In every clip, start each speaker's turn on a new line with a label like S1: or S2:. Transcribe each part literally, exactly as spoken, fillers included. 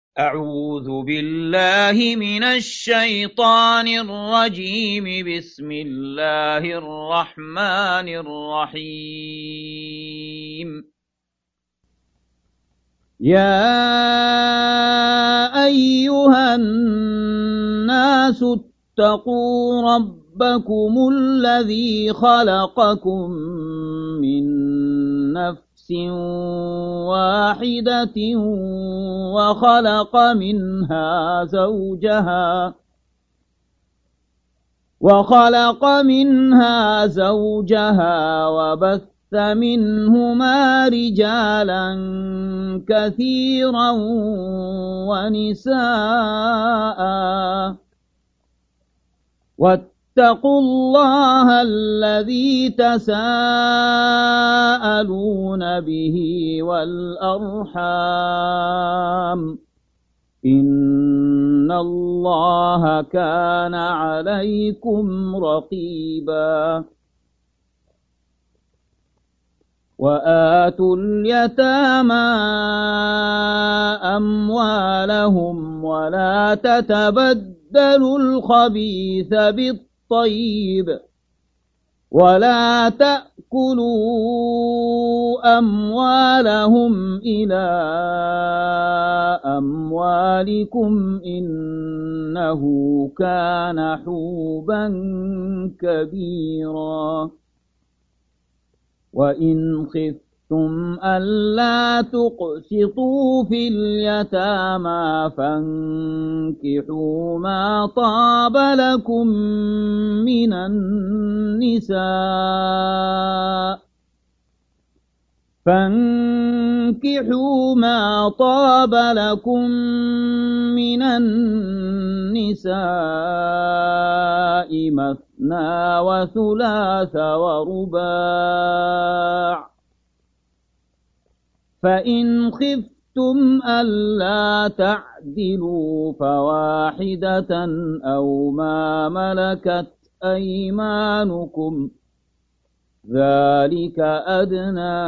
S1: أعوذ بالله من الشيطان الرجيم. بسم الله الرحمن الرحيم. يا أيها الناس اتقوا ربكم الذي خلقكم من نفس واحدة وخلق منها زوجها وخلق منها زوجها وبث منهما رجالا كثيرا ونساء واتقوا الله الذي تساءلون به والأرحام إن الله كان عليكم رقيبا. وآتوا اليتامى أموالهم ولا تتبدلوا الخبيث بالطيب ولا تأكلوا أموالهم إلى أموالكم إنه كان حوبا كبيرا. وإن خفتم ألا تقسطوا في اليتامى فانكحوا ما طاب لكم من النساء فانكحوا ما طاب لكم من النساء مثنى وثلاث ورباع. فإن خفتم ألا تعدلوا فواحدة أو ما ملكت أيمانكم ذلك أدنى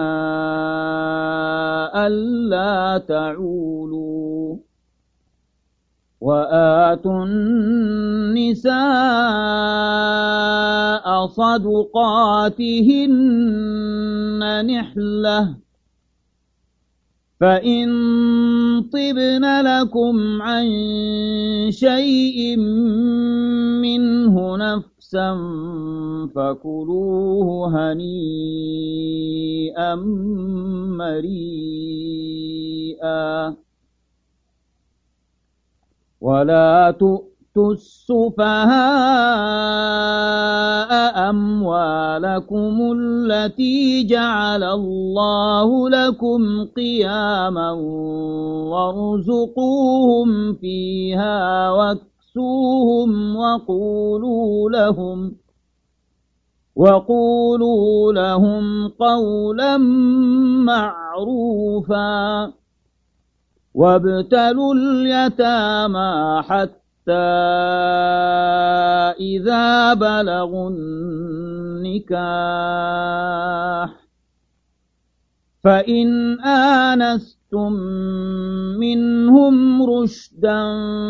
S1: ألا تعولوا. وآتوا النساء صدقاتهن نحلة فإن طبن لكم عن شيء منه نفسا فكلوه هنيئا مريئا. ولا تؤتوا السفهاء أموالكم التي جعل الله لكم قياما وارزقوهم فيها واكسوهم وقولوا لهم وقولوا لهم قولا معروفا. وابتلوا اليتامى حتى إذا بلغوا النكاح فإن آنستم منهم رشدا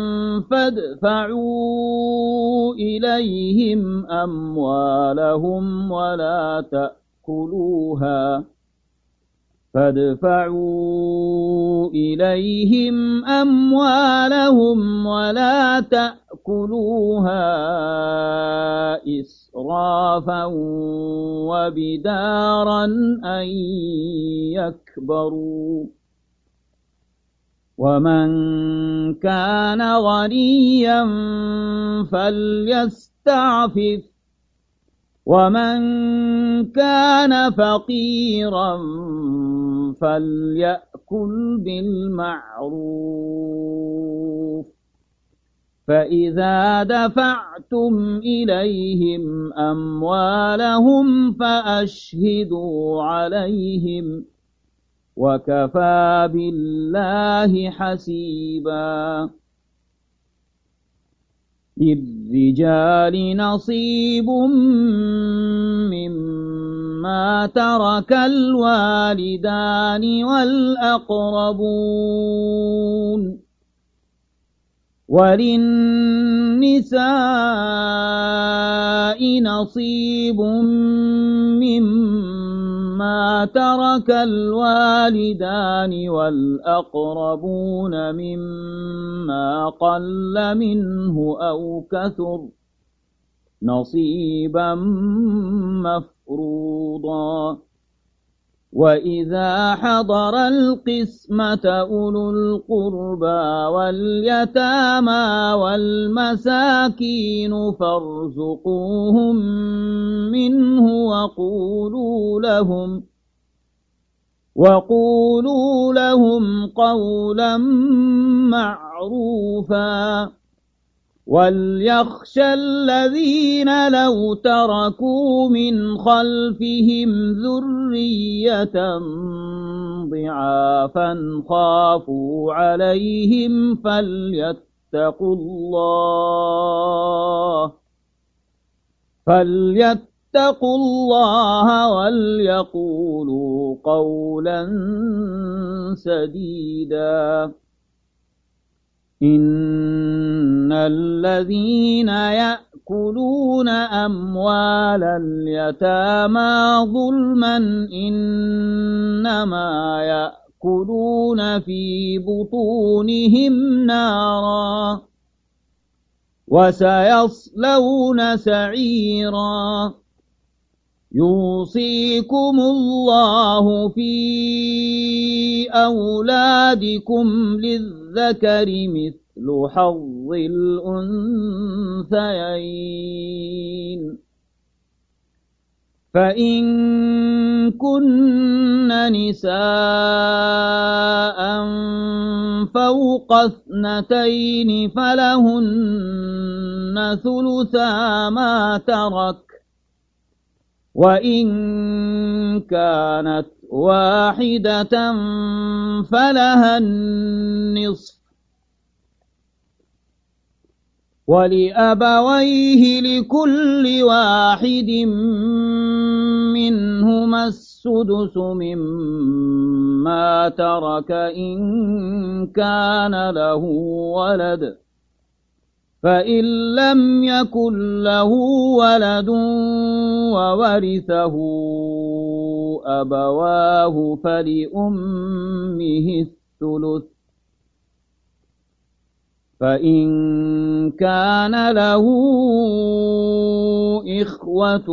S1: فادفعوا إليهم أموالهم ولا تأكلوها فادفعوا إليهم أموالهم ولا تأكلوها إسرافا وبدارا أن يكبروا. ومن كان غنيا فليستعفف ومن كان فقيرا فليأكل بالمعروف. فإذا دفعتم إليهم أموالهم فأشهدوا عليهم وكفى بالله حسيبا. للرجال نصيب مما ترك الوالدان والأقربون وللنساء نصيب مما ترك الوالدان والأقربون مما قل منه أو كثر نصيبا مفروضا. وإذا حضر القسمة أولو القربى واليتامى والمساكين فارزقوهم منه وقولوا لهم وقولوا لهم قولا معروفا. وليخشى الذين لو تركوا من خلفهم ذرية ضعافا خافوا عليهم فليتقوا الله فليتقوا الله وليقولوا قولا سديدا. إن الذين يأكلون أموال اليتامى ظلما إنما يأكلون في بطونهم نارا وسيصلون سعيرا. يوصيكم الله في أولادكم للذكر مثل حظ الأنثيين. فإن كن نساء فوق اثنتين فلهن ثلثا ما ترك وإن كانت واحدة فلها النصف ولأبويه لكل واحد منهما السدس مما ترك إن كان له ولد فإن لم يكن له ولد وورثه أبواه فلأمه الثلث فإن كان له إخوة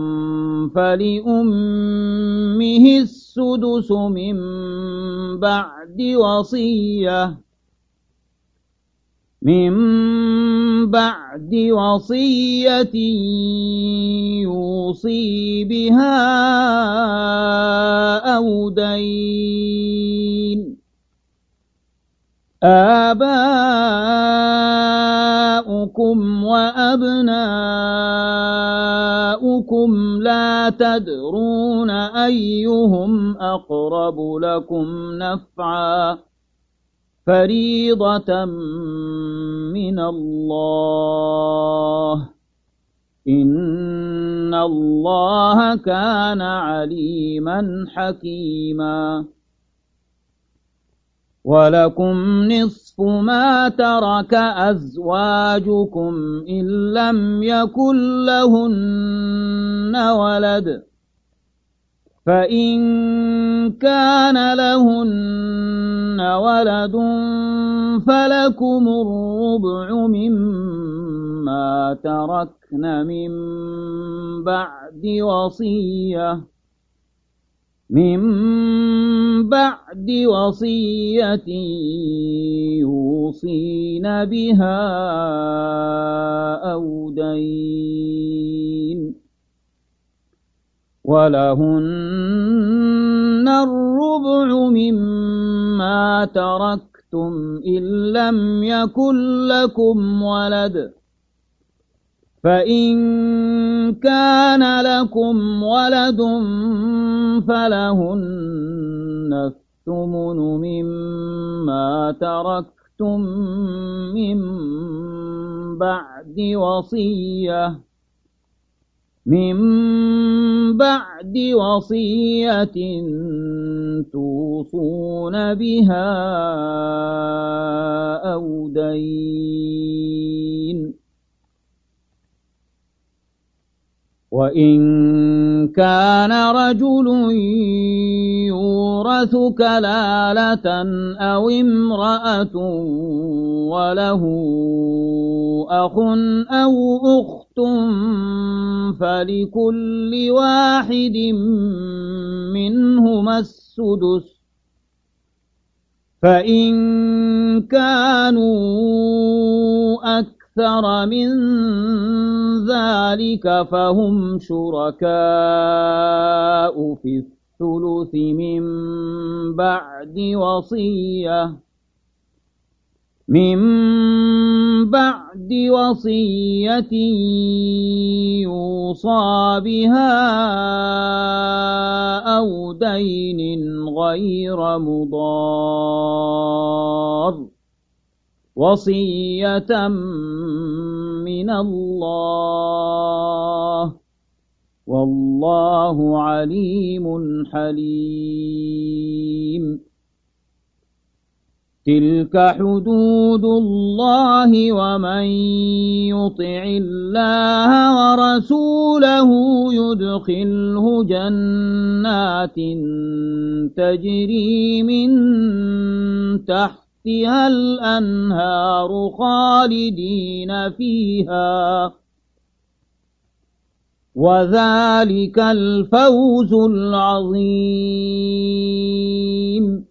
S1: فلأمه السدس من بعد وصية من بعد وصية يوصي بها أو دين. آباؤكم وأبناؤكم لا تدرون أيهم أقرب لكم نفعا فريضة من الله إن الله كان عليما حكيما. ولكم نصف ما ترك أزواجكم إن لم يكن لهن ولد فإن كان لهن ولد فلكم الربع مما تركن من بعد وصية من بعد وصية يوصين بها أو دين. ولهن الربع مما تركتم إن لم يكن لكم ولد فإن كان لكم ولد فلهن الثمن مما تركتم من بعد وصية من بعد وصية توصون بها أو دين. وإن كان رجل يورث كلالة أو امرأة وله أخ أو أخت فلكل واحد منهما السدس، فإن كانوا أكثر من ذلك فهم شركاء في الثلث من بعد وصية من بعد وصية يوصى بها أو دين غير مضار، وصية من الله، والله عليم حليم. تلك حدود الله، ومن يطع الله ورسوله يدخله جنات تجري من تحتها الأنهار خالدين فيها، وذلك الفوز العظيم.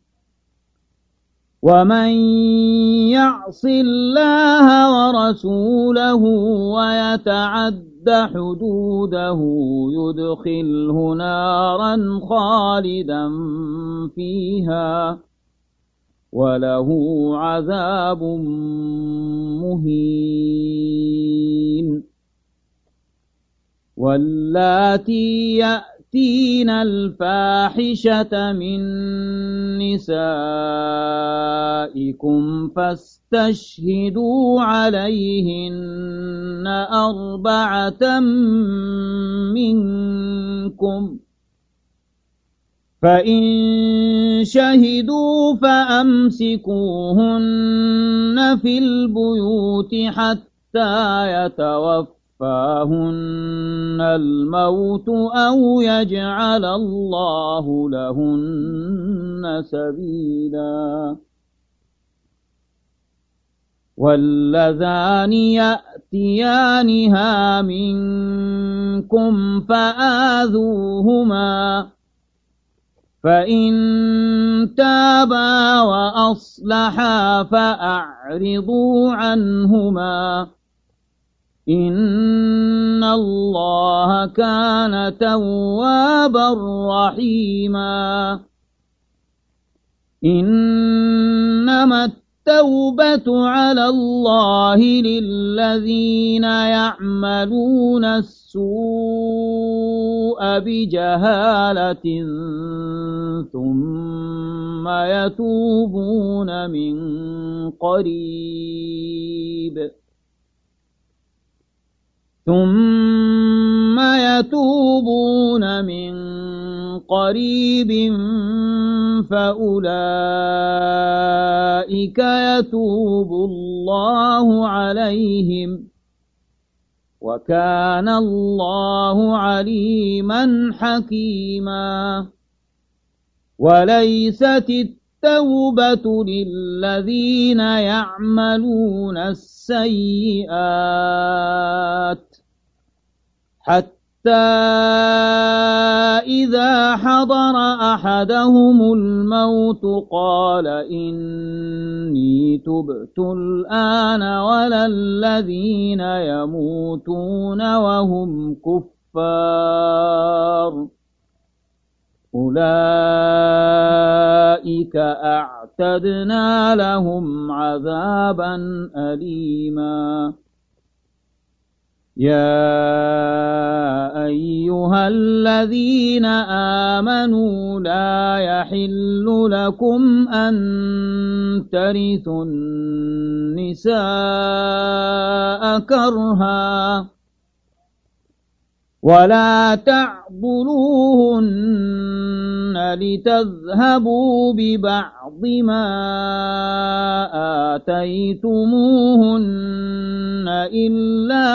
S1: ومن يعص الله ورسوله ويتعد حدوده يدخله نارا خالدا فيها وله عذاب مهين. واللاتي يأتين الفاحشة من نسائكم فاستشهدوا عليهن أربعة منكم، فإن شهدوا فأمسكوهن في البيوت حتى يتوفوا فاهن الموت أو يجعل الله لهن سبيلا. واللذان يأتيانها منكم فآذوهما، فإن تابا وأصلحا فأعرضوا عنهما، إن الله كان توابا رحيما. إنما التوبة على الله للذين يعملون السوء بجهالة ثم يتوبون من قريب ثم يتوبون من قريب فأولئك يتوب الله عليهم، وكان الله عليما حكيما. وليست التوبة للذين يعملون السيئات حتى إذا حضر أحدهم الموت قال إني تبت الآن ولا الذين يموتون وهم كفار، أولئك أعتدنا لهم عذابا أليما. يا أيها الذين آمنوا لا يحل لكم أن ترثوا النساء كرها ولا تعضلوهن لتذهبوا ببعض ما آتيتموهن إلا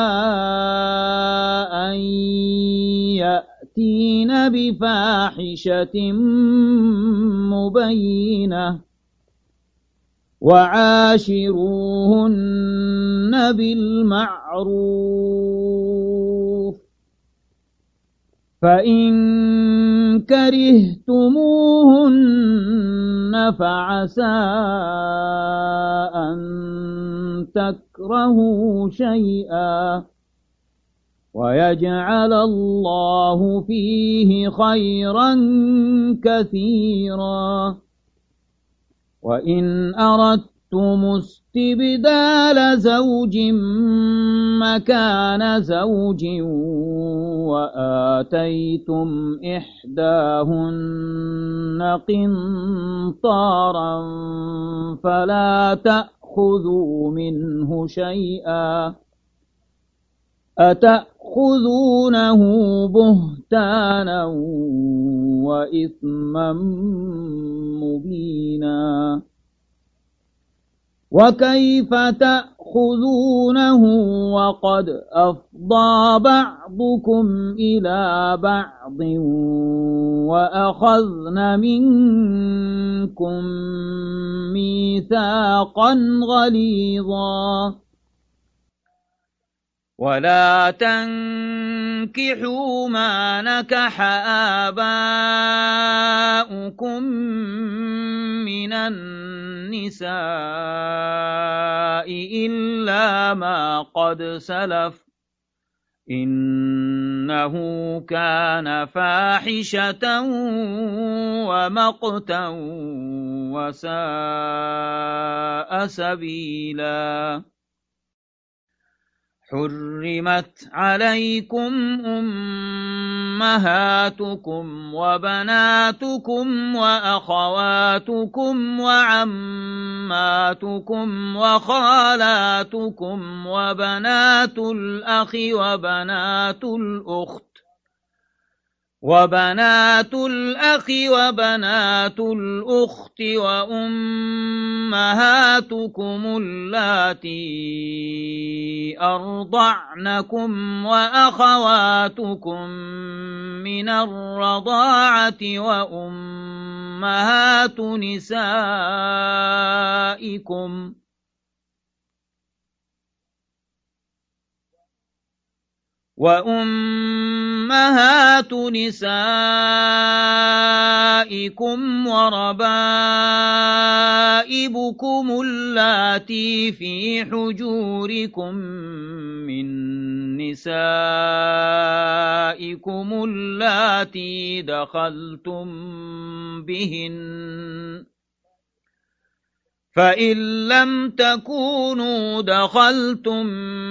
S1: أن يأتين بفاحشة مبينة وعاشروهن بالمعروف فإن كرهتموهن فعسى أن تكرهوا شيئا ويجعل الله فيه خيرا كثيرا وإن أردتم استبدال زوج مكان زوج وآتيتم إحداهن قنطارا فلا تأخذوا منه شيئا أتأخذونه بهتانا وإثما مبينا وكيف تأخذونه وقد أفضى بعضكم إلى بعض وأخذن منكم ميثاقا غليظا ولا تنكحوا ما نكح آباؤكم من النساء إلا ما قد سلف إنه كان فاحشة ومقتا وساء سبيلا حرمت عليكم أمهاتكم وبناتكم وأخواتكم وعماتكم وخالاتكم وبنات الأخ وبنات الأخت وبنات الأخ وبنات الأخت وأمهاتكم اللاتي أرضعنكم وأخواتكم من الرضاعة وأمهات نسائكم وأمهات نسائكم وربائبكم اللاتي في حجوركم من نسائكم اللاتي دخلتم بهن فإن لم تكونوا دخلتم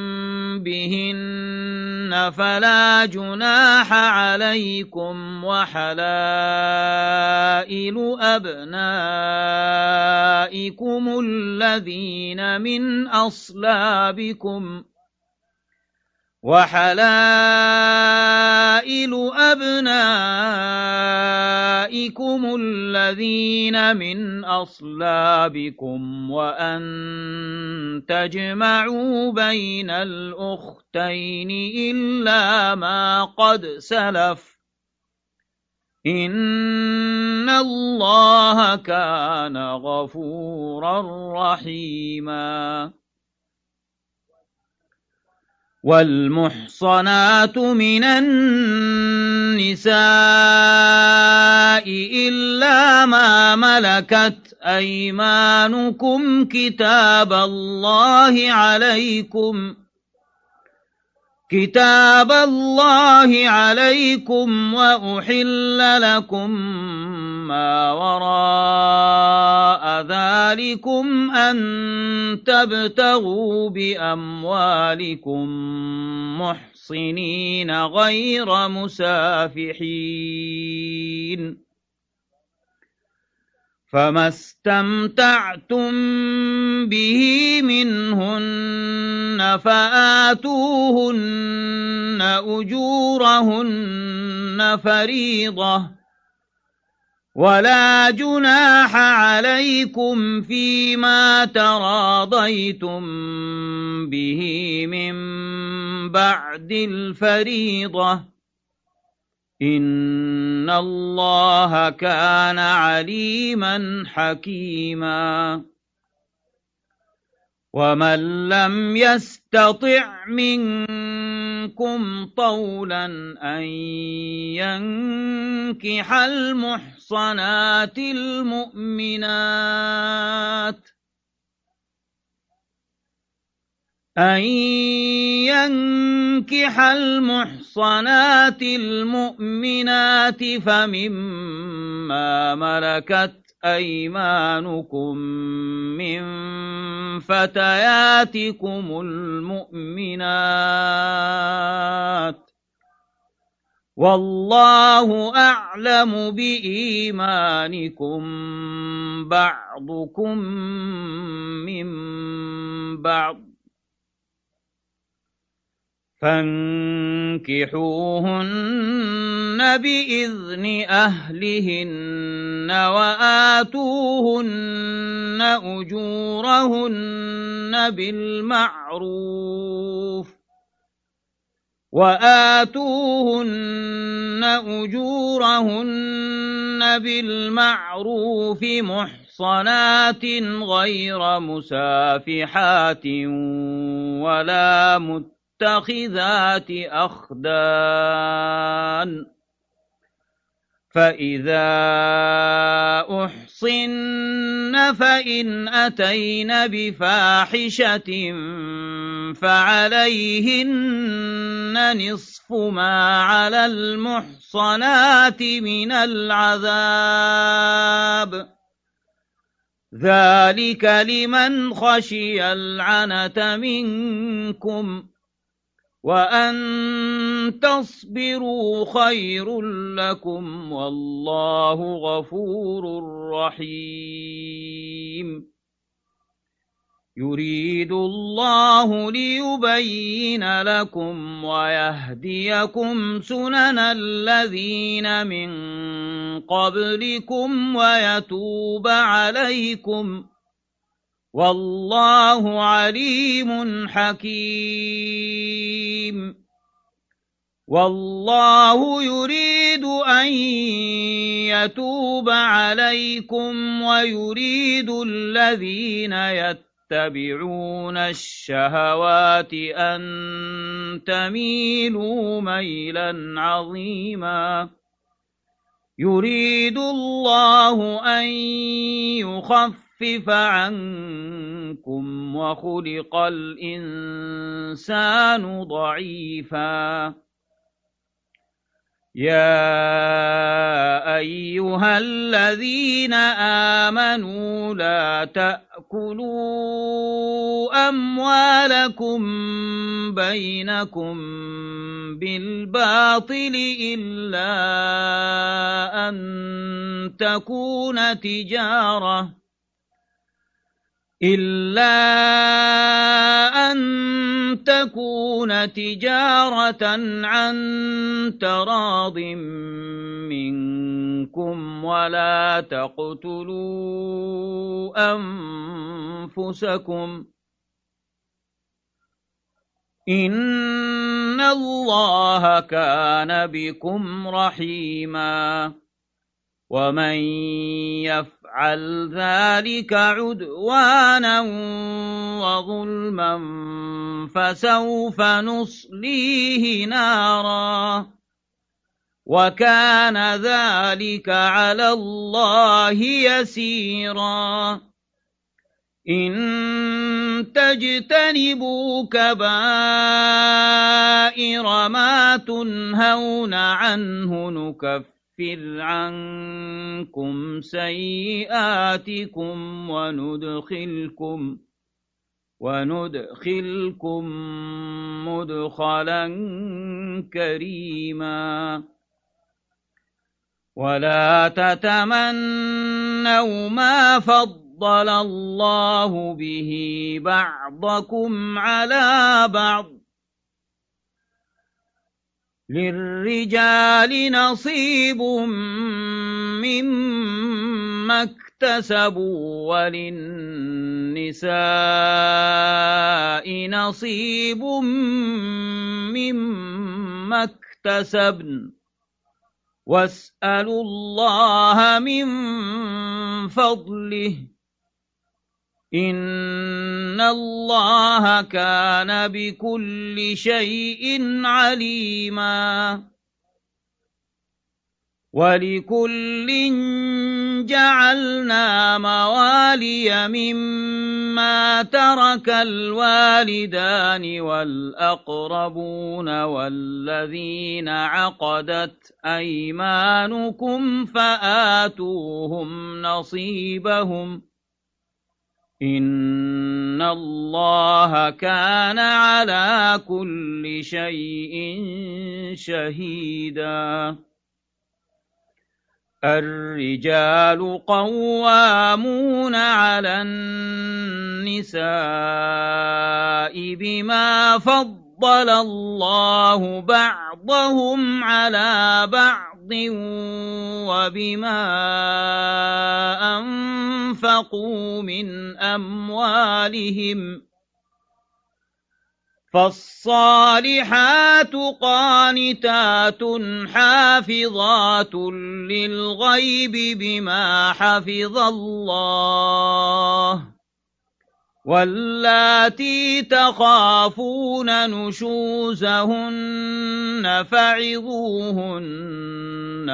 S1: بهن فلا جناح عليكم وحلائل أبنائكم الذين من أصلابكم وحلائل أبنائكم الذين من أصلابكم وأن تجمعوا بين الأختين إلا ما قد سلف إن الله كان غفورا رحيما والمحصنات من النساء إلا ما ملكت أيمانكم كتاب الله عليكم كتاب الله عليكم وأحل لكم ما وراء ذلكم أن تبتغوا بأموالكم محصنين غير مسافحين فما استمتعتم به منهن فآتوهن أجورهن فريضة ولا جناح عليكم فيما تراضيتم به من بعد الفريضة إن الله كان عليما حكيما ومن لم يستطع منكم طولا أن ينكح المحصنات المؤمنات أن ينكح المحصنات المؤمنات فمما ملكت أيمانكم من فتياتكم المؤمنات والله أعلم بإيمانكم بعضكم من بعض فانكحوهن بإذن أهلهن وآتوهن أجورهن بالمعروف وآتوهن أجورهن بالمعروف محصنات غير مسافحات ولا متقين متخذات أخدان فإذا أحصن فإن أتين بفاحشة فعليهن نصف ما على المحصنات من العذاب ذلك لمن خشي العنة منكم وأن تصبروا خير لكم والله غفور رحيم يريد الله ليبين لكم ويهديكم سنن الذين من قبلكم ويتوب عليكم والله عليم حكيم والله يريد أن يتوب عليكم ويريد الذين يتبعون الشهوات أن تميلوا ميلا عظيما يريد الله أن يخفف خفف عنكم وخلق الإنسان ضعيفا يا أيها الذين آمنوا لا تأكلوا أموالكم بينكم بالباطل إلا أن تكون تجارة إلا أن تكون تجارة عن تراض منكم ولا تقتلوا أنفسكم إن الله كان بكم رحيما ومن يفعل ذلك عدوانا وظلما فسوف نصليه نارا وكان ذلك على الله يسيرا إن تجتنبوا كبائر ما تنهون عنه نكفر نكفر عنكم سيئاتكم وندخلكم وندخلكم مدخلا كريما ولا تتمنوا ما فضل الله به بعضكم على بعض للرجال نصيب مما اكتسبوا وللنساء نصيب مما اكتسبن واسألوا الله من فضله إن الله كان بكل شيء عليما ولكل جعلنا موالي مما ترك الوالدان والأقربون والذين عقدت أيمانكم فآتوهم نصيبهم إن الله كان على كل شيء شهيدا الرجال قوامون على النساء بما فضل الله بعضهم على بعض وبما أنفقوا من أموالهم فالصالحات قانتات حافظات للغيب بما حفظ الله واللاتي تخافون نشوزهن فعظوهن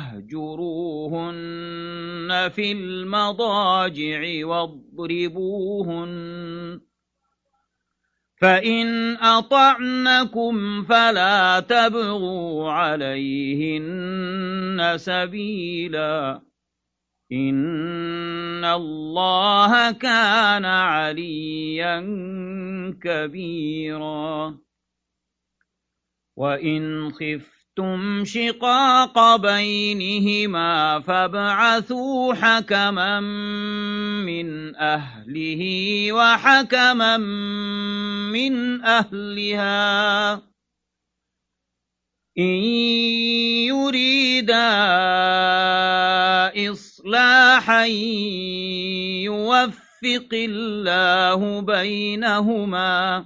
S1: واهجروهن في المضاجع واضربوهن فإن أطعنكم فلا تبغوا عليهن سبيلا إن الله كان عليا كبيرا وإن خفتم شقاق بينهما فابعثوا حكما من أهله وحكما من أهلها إن يريدا إصلاحا يوفق الله بينهما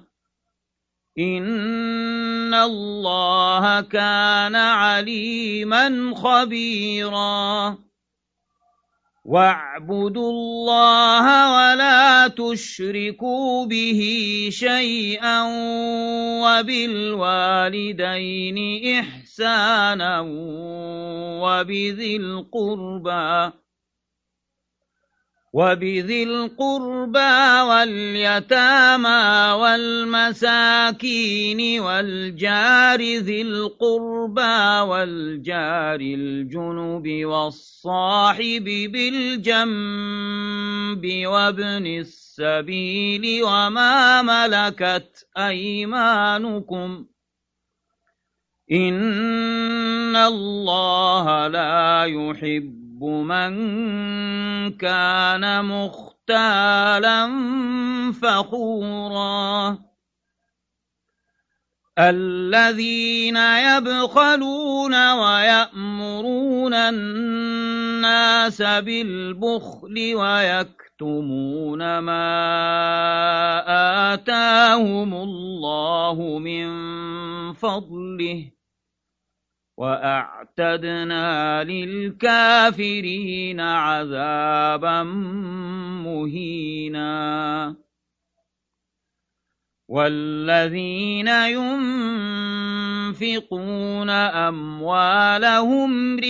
S1: إن الله كان عليما خبيرا واعبدوا الله ولا تشركوا به شيئا وبالوالدين إحسانا وبذي القربى وبذي القربى واليتامى والمساكين والجار ذي القربى والجار الجنب والصاحب بالجنب وابن السبيل وما ملكت أيمانكم إن الله لا يحب من كان مختالا فخورا الذين يبخلون ويأمرون الناس بالبخل ويكتمون ما آتاهم الله من فضله وأعتدنا للكافرين عذابا مهينا والذين ينفقون أموالهم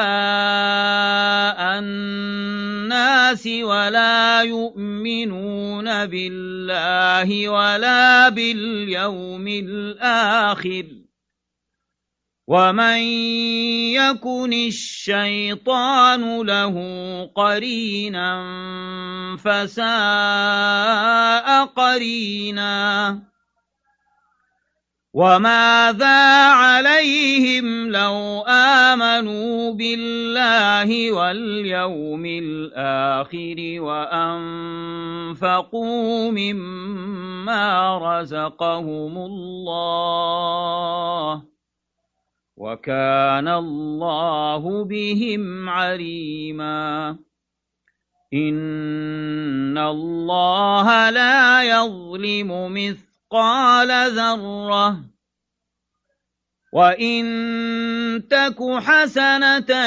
S1: رئاء الناس ولا يؤمنون بالله ولا باليوم الآخر ومن يكن الشيطان له قرينا فساء قرينا وماذا عليهم لو آمنوا بالله واليوم الآخر وأنفقوا مما رزقهم الله وكان الله بهم عليما إن الله لا يظلم مثقال ذرة وإن تك حسنة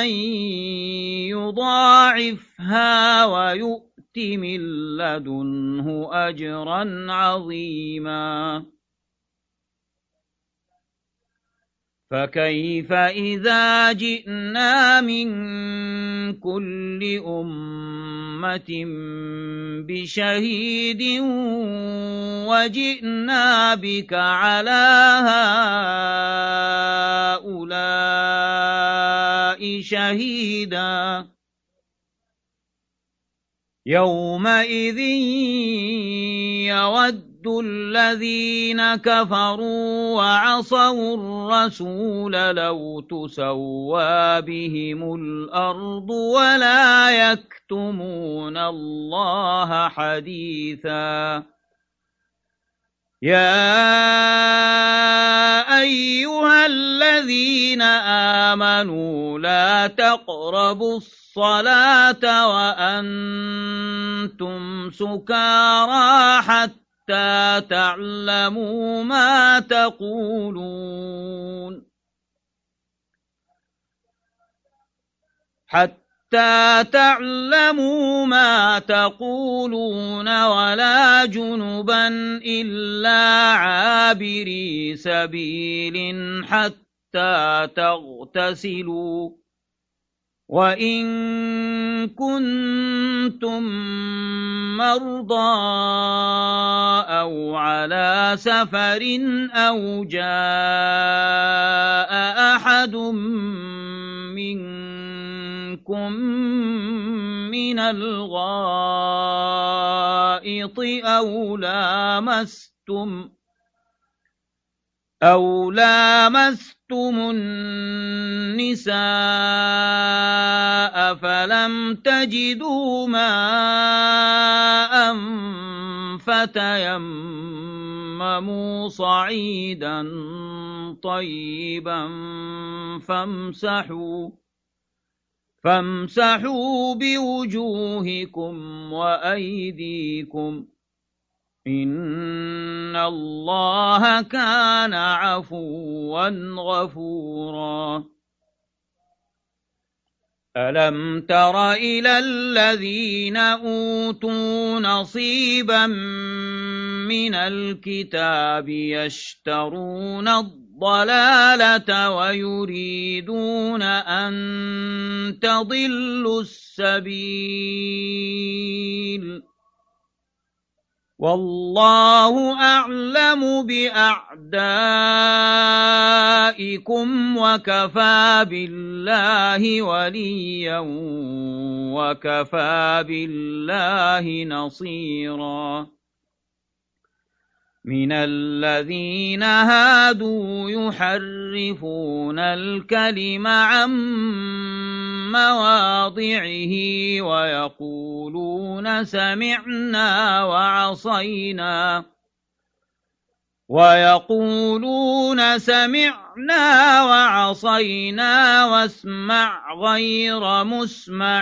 S1: يضاعفها ويؤت من لدنه أجرا عظيما فكيف إذا جئنا من كل أمة بشهيد وجئنا بك على هؤلاء شهيدا يومئذ يود الذين كفروا وعصوا الرسول لو تسوى بهم الأرض ولا يكتمون الله حديثا يا أيها الذين آمنوا لا تقربوا الصلاة وأنتم سكارى حتى حتى تعلموا ما تقولون حتى تعلموا ما تقولون ولا جنبا إلا عابري سبيل حتى تغتسلوا وإن كنتم مرضى أو على سفر أو جاء أحد منكم من الغائط أو لامستم أو لامستم النساء فلم تجدوا ماء فتيمموا صعيدا طيبا فامسحوا فامسحوا بوجوهكم وأيديكم إن الله كان عفوا غفورا ألم تر إلى الذين أوتوا نصيبا من الكتاب يشترون الضلالة ويريدون أن تضلوا السبيل والله أعلم بأعدائكم وكفى بالله وليا وكفى بالله نصيرا من الذين هادوا يحرفون الكلم عن مواضعه ويقولون سمعنا وعصينا ويقولون سمعنا وعصينا واسمع غير مسمع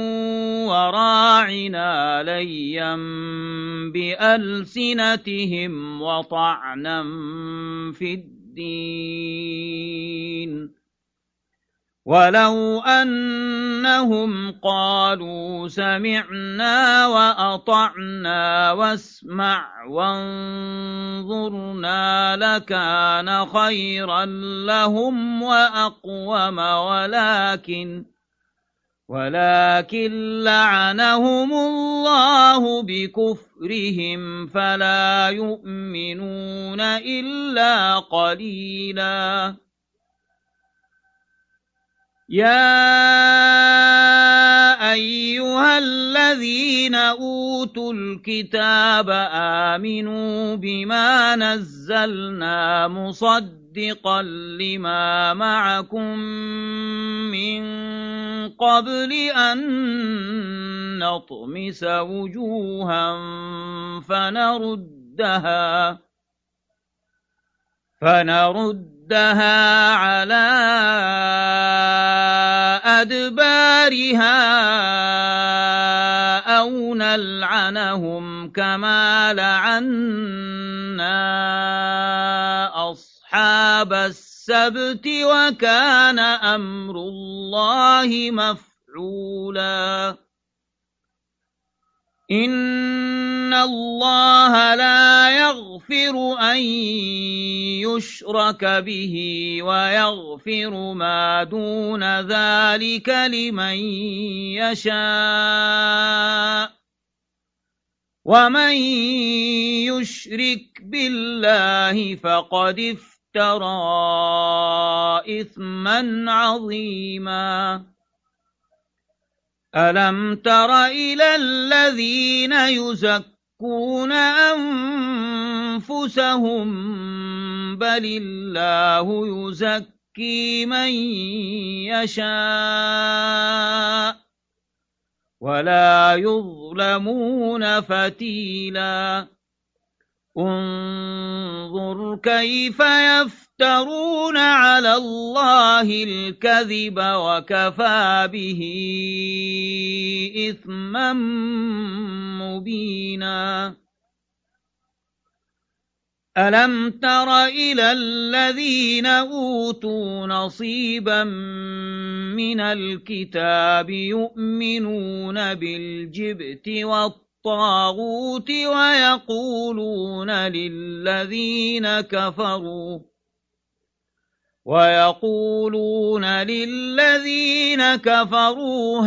S1: وراعنا ليا بألسنتهم وطعنا في الدين ولو أنهم قالوا سمعنا وأطعنا واسمع وانظرنا لكان خيرا لهم وأقوم ولكن ولكن لعنهم الله بكفرهم فلا يؤمنون إلا قليلا يا أيها الذين أوتوا الكتاب آمنوا بما نزلنا مصدقا لما معكم من قبل أن نطمس وجوها فنردها فنردها على أدبارها أو نلعنهم كما لعنا أصحاب السبت وكان أمر الله مفعولا إن الله لا يغفر أن يشرك به ويغفر ما دون ذلك لمن يشاء ومن يشرك بالله فقد افترى إثما عظيما ألم تر إلى الذين يزكون أنفسهم بل الله يزكي من يشاء ولا يظلمون فتيلا انظر كيف يفترون على الله الكذب وكفى به إثما مبينا ألم تر إلى الذين أوتوا نصيبا من الكتاب يؤمنون بالجبت والطاغوت ويقولون للذين كفروا ويقولون للذين كفروا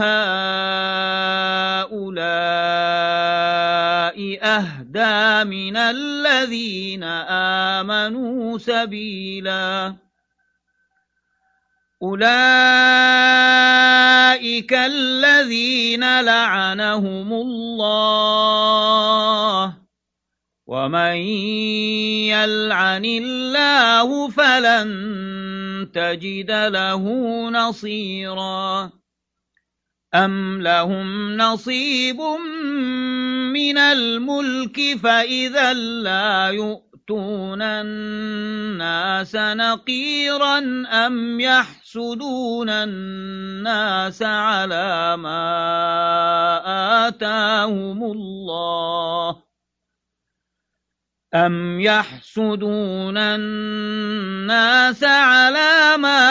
S1: هؤلاء أهدى من الذين آمنوا سبيلا أولئك الذين لعنهم الله ومن يلعن الله فلن تجد له نصيرا أم لهم نصيب من الملك فإذا لا يؤتون الناس نقيرا أم يحسدون الناس على ما آتاهم الله أم يحسدون الناس على ما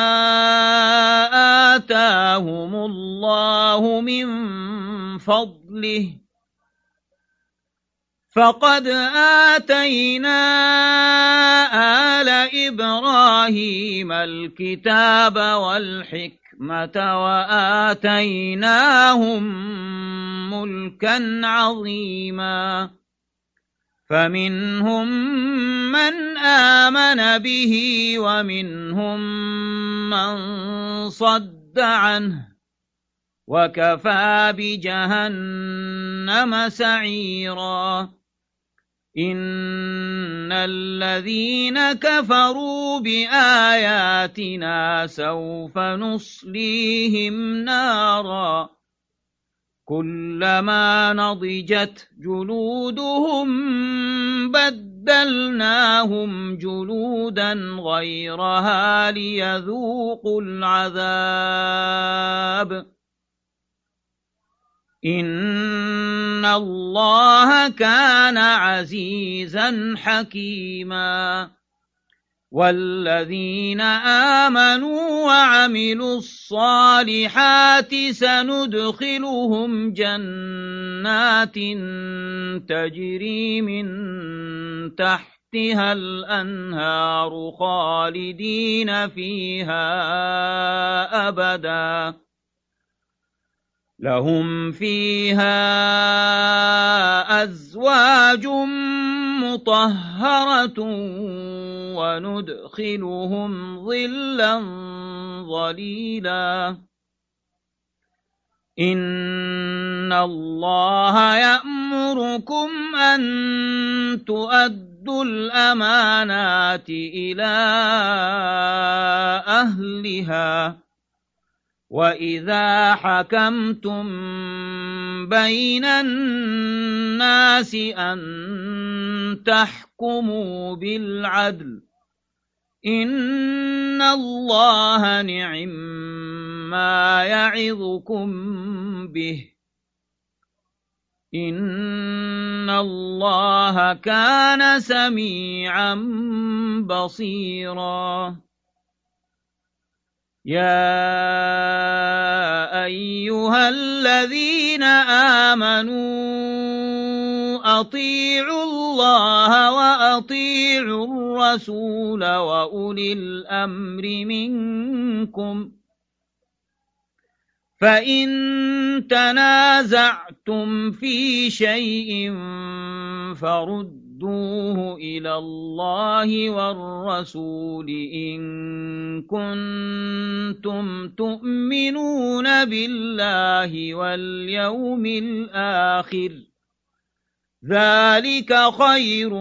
S1: آتاهم الله من فضله فقد آتينا آل إبراهيم الكتاب والحكمة وآتيناهم ملكا عظيما فمنهم من آمن به ومنهم من صد عنه وكفى بجهنم سعيرا إن الذين كفروا بآياتنا سوف نصليهم نارا كلما نضجت جلودهم بدلناهم جلودا غيرها ليذوقوا العذاب إن الله كان عزيزا حكيما والذين آمنوا وعملوا الصالحات سندخلهم جنات تجري من تحتها الأنهار خالدين فيها أبدا لهم فيها أزواج مطهرة وندخلهم ظلا ظليلا إن الله يأمركم أن تؤدوا الأمانات إلى أهلها وإذا حكمتم بين الناس أن تحكموا بالعدل إن الله نعم ما يعظكم به إن الله كان سميعا بصيرا يا أيها الذين آمنوا أطيعوا الله وأطيعوا الرسول وأولي الأمر منكم فإن تنازعتم في شيء فردوه إلى الله والرسول إن كنتم تؤمنون بالله واليوم الآخر ذلك خير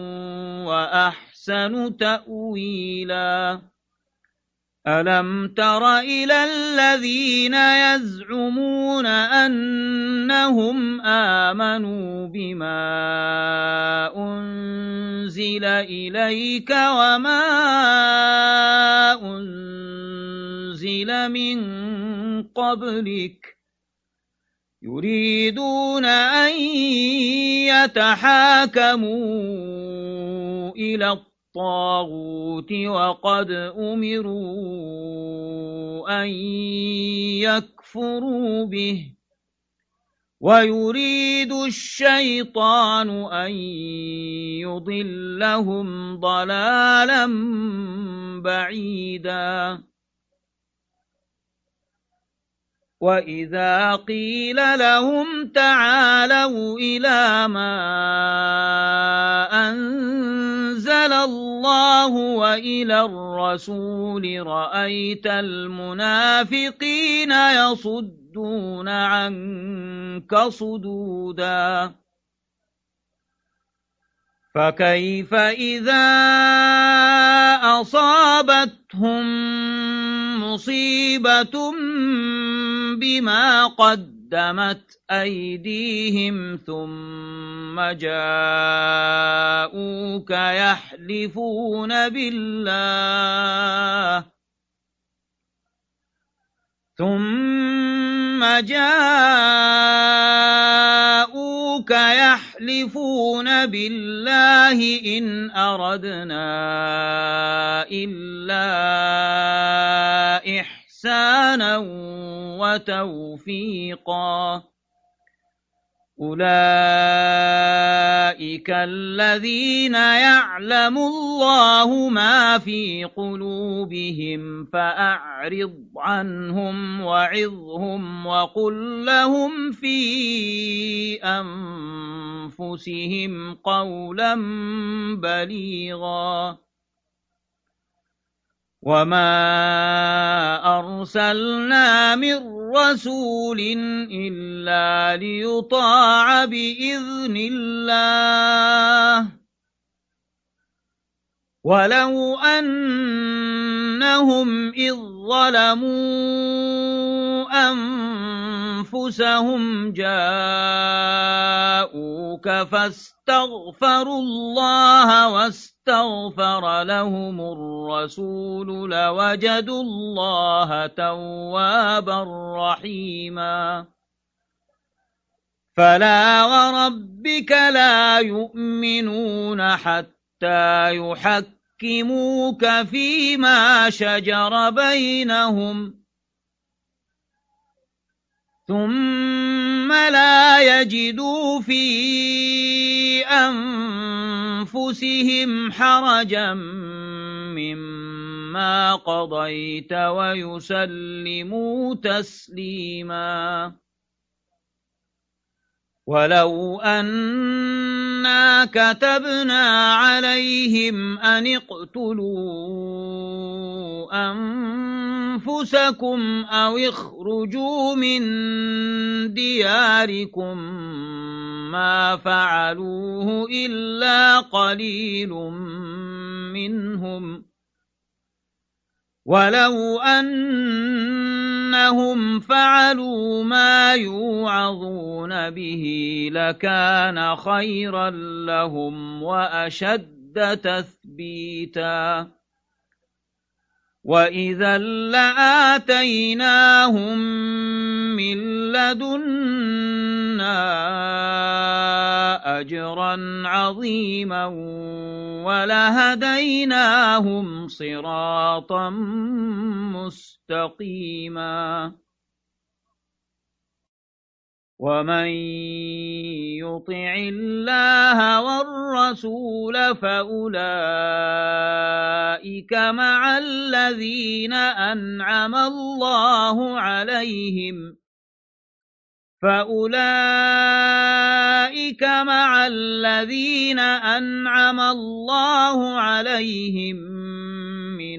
S1: وأحسن تأويلا ألم تر إلى الذين يزعمون أنهم آمنوا بما أنزل إليك وما أنزل من قبلك يريدون أن يتحاكموا إلى الطاغوت وقد أمروا أن يكفروا به ويريد الشيطان أن يضلهم ضلالا بعيدا وإذا قيل لهم تعالوا إلى ما أنزل الله وإلى الرسول رأيت المنافقين يصدون عنك صدودا فكيف إذا أصابتهم مصيبة بما قدمت أيديهم ثم جاءوك يحلفون بالله ثم جاءوك يحلفون بالله إن أردنا إلا إحسانا وتوفيقا أولئك الذين يعلم الله ما في قلوبهم فأعرض عنهم وعظهم وقل لهم في أنفسهم قولا بليغا وما أرسلنا من رسول إلا ليطاع بإذن الله ولو أنهم إذ ظلموا أنفسهم جاءوك فاستغفروا الله واستغفر لهم الرسول لوجدوا الله توابا رحيما فلا وربك لا يؤمنون حتى يحكموك فيما شجر بينهم ثم لا يجدوا في أنفسهم حرجا مما قضيت ويسلموا تسليما ولو أن إنا كتبنا عليهم أن اقتلوا أنفسكم أو اخرجوا من دياركم ما فعلوه إلا قليل منهم ولو أنهم فعلوا ما يوعظون به لكان خيرا لهم وأشد تثبيتا وإذا لآتيناهم من لدنا أجرا عظيما ولهديناهم صراطا مستقيما ومن يطع الله والرسول فأولئك مع الذين أنعم الله عليهم فأولئك مع الذين أنعم الله عليهم من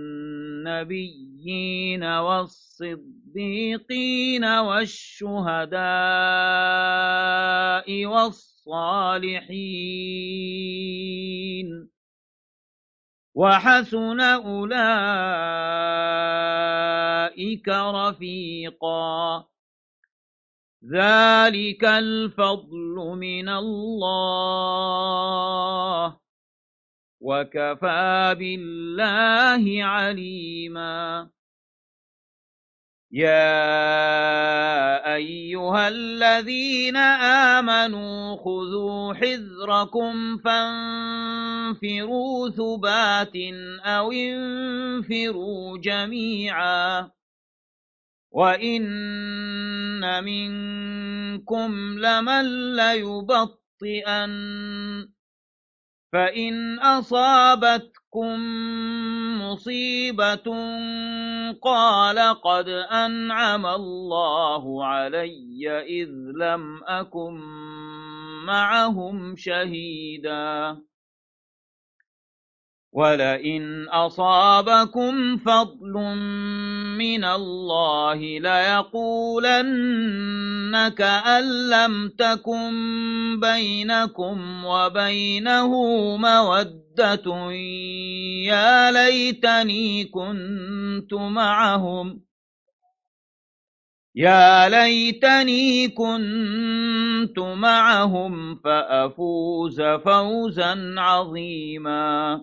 S1: النبيين والصديقين والشهداء والصالحين وحسن أولئك رفيقا ذلك الفضل من الله وكفى بالله عليما يا أيها الذين آمنوا خذوا حذركم فانفروا ثبات أو انفروا جميعا وإن منكم لمن ليبطئن فإن أصابتكم مصيبة قال قد أنعم الله علي إذ لم أكن معهم شهيدا ولئن أصابكم فضل من الله ليقولن كأن لم تكن بينكم وبينه مودة يا ليتني كنت معهم يا ليتني كنت معهم فأفوز فوزا عظيما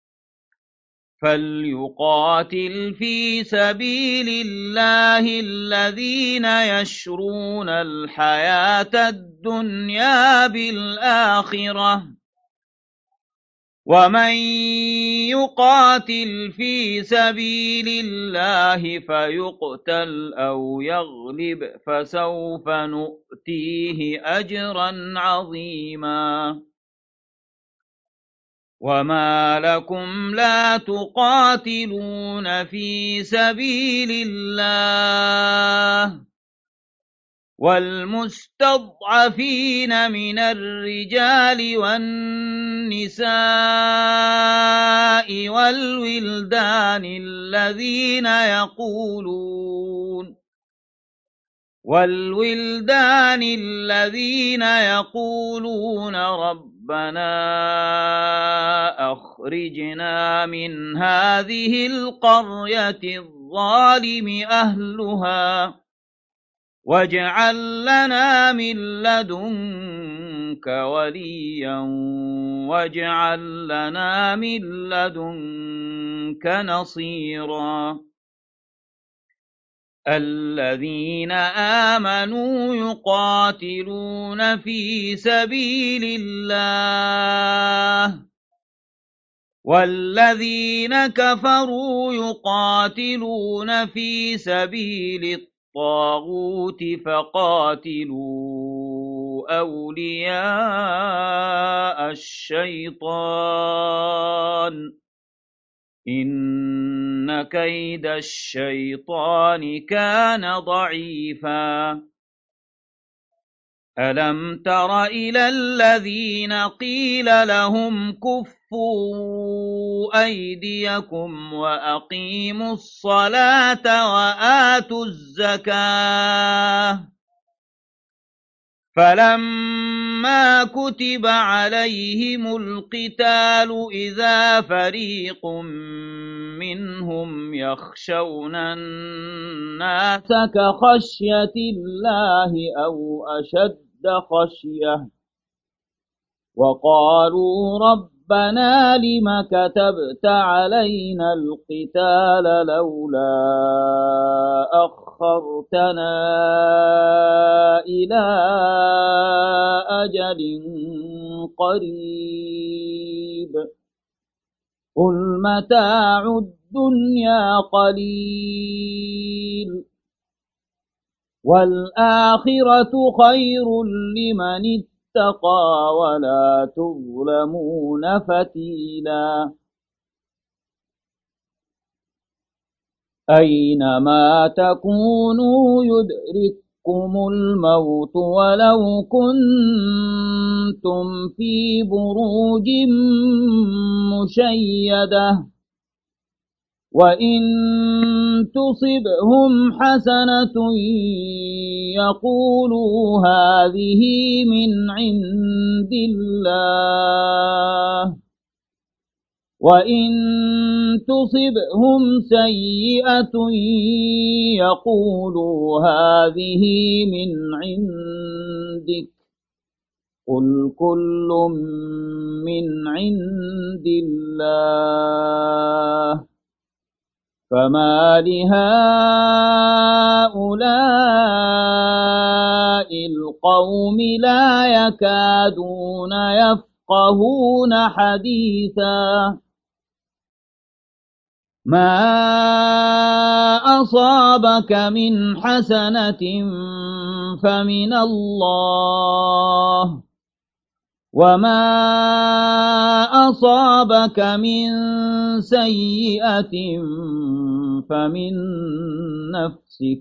S1: فليقاتل في سبيل الله الذين يشرون الحياة الدنيا بالآخرة ومن يقاتل في سبيل الله فيقتل أو يغلب فسوف نؤتيه أجرا عظيما وما لكم لا تقاتلون في سبيل الله والمستضعفين من الرجال والنساء والولدان الذين يقولون والولدان الذين يقولون ربنا أخرجنا من هذه القرية الظالم أهلها واجعل لنا من لدنك وليا واجعل لنا من لدنك نصيرا الذين آمنوا يقاتلون في سبيل الله والذين كفروا يقاتلون في سبيل الطاغوت فقاتلوا أولياء الشيطان إن كيد الشيطان كان ضعيفا ألم تر إلى الذين قيل لهم كفوا أيديكم وأقيموا الصلاة وآتوا الزكاة فلما كتب عليهم القتال إذا فريق منهم يخشون الناس كخشية الله أو أشد خشية وقالوا ربنا لم كتبت علينا القتال لولا أخرتنا إلى أجل قريب قل متاع الدنيا قليل والآخرة خير لمن اتقى ولا تظلمون فتيلا أينما تكونوا يدرككم الموت ولو كنتم في بروج مشيدة وإن تصبهم حسنة يقولوا هذه من عند الله وإن تصبهم سيئة يقولوا هذه من عندك قل كل من عند الله فما لهؤلاء القوم لا يكادون يفقهون حديثا ما أصابك من حسنة فمن الله وما أصابك من سيئة فمن نفسك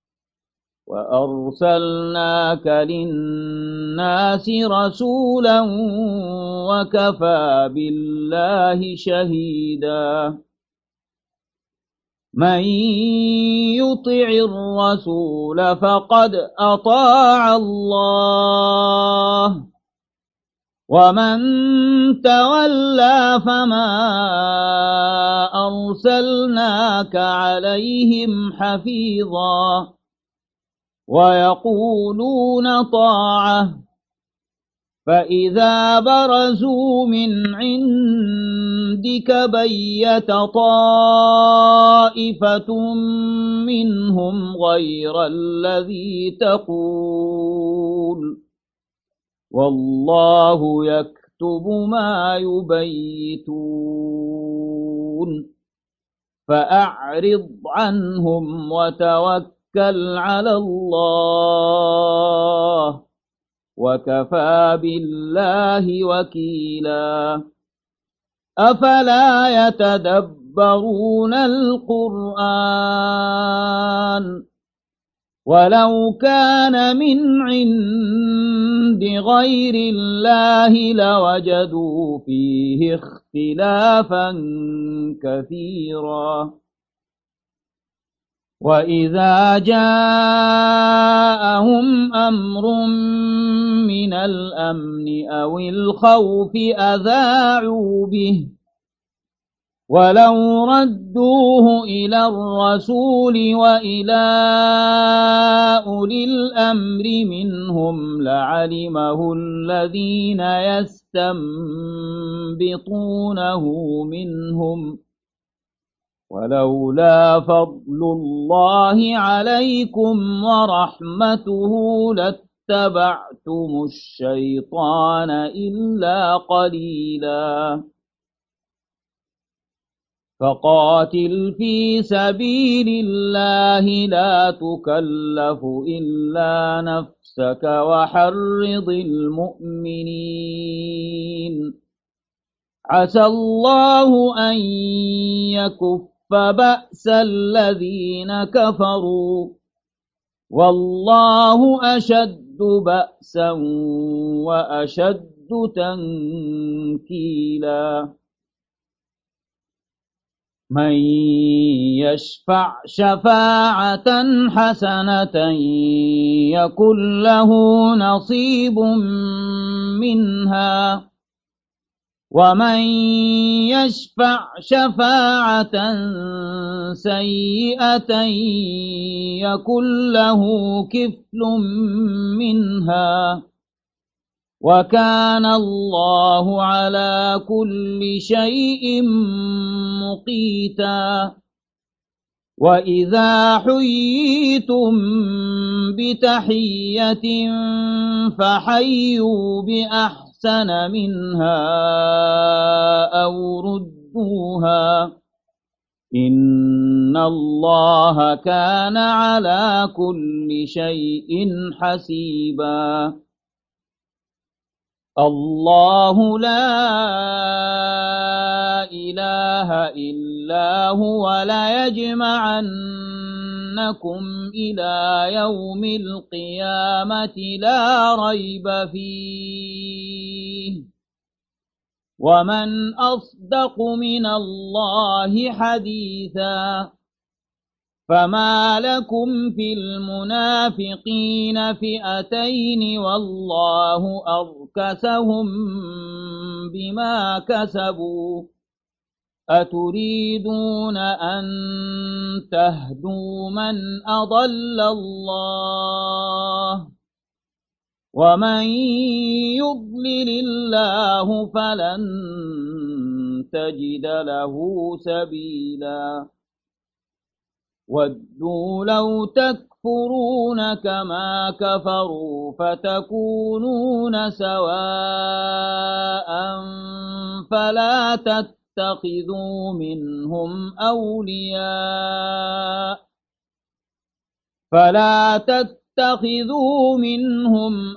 S1: وأرسلناك للناس رسولا وكفى بالله شهيدا من يطع الرسول فقد أطاع الله ومن تولى فما أرسلناك عليهم حفيظا ويقولون طاعة فإذا برزوا من عندك بيت طائفة منهم غير الذي تقول والله يكتب ما يبيتون فأعرض عنهم وتوكل على الله وكفى بالله وكيلا أفلا يتدبرون القرآن ولو كان من عند غير الله لوجدوا فيه اختلافا كثيرا وإذا جاءهم أمر من الأمن أو الخوف أذاعوا به ولو ردوه إلى الرسول وإلى أولي الأمر منهم لعلمه الذين يستنبطونه منهم ولولا فضل الله عليكم ورحمته لاتبعتم الشيطان إلا قليلا فقاتل في سبيل الله لا تكلف إلا نفسك وحرض المؤمنين عسى الله أن يكف بأس الذين كفروا والله أشد بأسا وأشد تنكيلا من يشفع شفاعة حسنة يكن له نصيب منها ومن يشفع شفاعة سيئة يكن له كفل منها وكان الله على كل شيء مقيتا وإذا حييتم بتحية فحيوا بأحسن منها أو ردوها إن الله كان على كل شيء حسيبا الله لا إله إلا هو ليجمعنكم إلى يوم القيامة لا ريب فيه ومن أصدق من الله حديثا فما لكم في المنافقين فئتين والله أركسهم بما كسبوا أتريدون أن تهدوا من أضل الله ومن يضلل الله فلن تجد له سبيلا ودوا لو تكفرون كما كفروا فتكونون سواء فلا تتخذوا منهم أولياء فلا تتخذوا منهم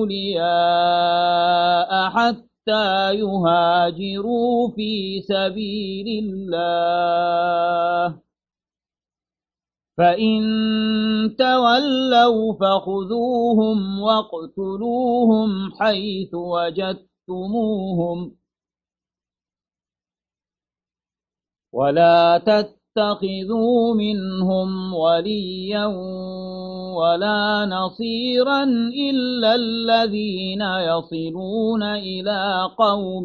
S1: أولياء حتى يهاجروا في سبيل الله فإن تولوا فخذوهم واقتلوهم حيث وجدتموهم ولا تتخذوا منهم وليا ولا نصيرا إلا الذين يصلون إلى قوم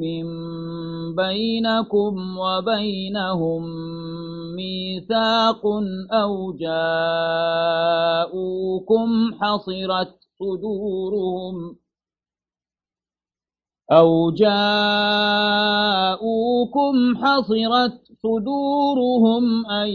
S1: بينكم وبينهم ميثاق أو جاءوكم حصرت صدورهم أو جاءوكم حصرت صدورهم أن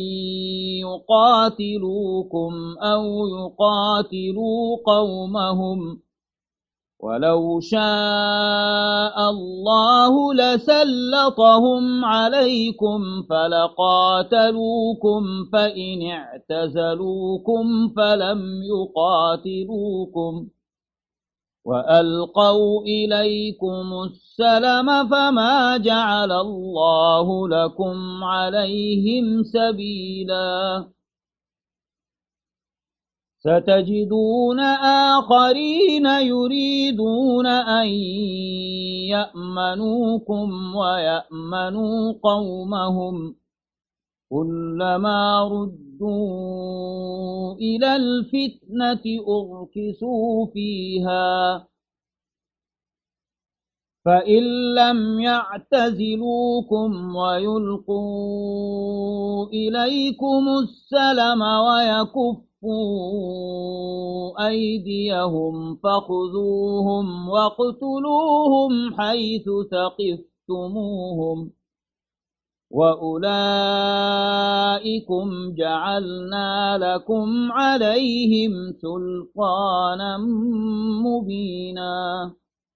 S1: يقاتلوكم أو يقاتلوا قومهم ولو شاء الله لسلطهم عليكم فلقاتلوكم فإن اعتزلوكم فلم يقاتلوكم وألقوا إليكم السلم فما جعل الله لكم عليهم سبيلا ستجدون آخرين يريدون أن يأمنوكم ويأمنوا قومهم كلما ردوا إلى الفتنة أركسوا فيها فإن لم يعتزلوكم ويلقوا إليكم السلم ويكفوا أيديهم فخذوهم واقتلوهم حيث ثقفتموهم وأولئكم جعلنا لكم عليهم سلطانا مبينا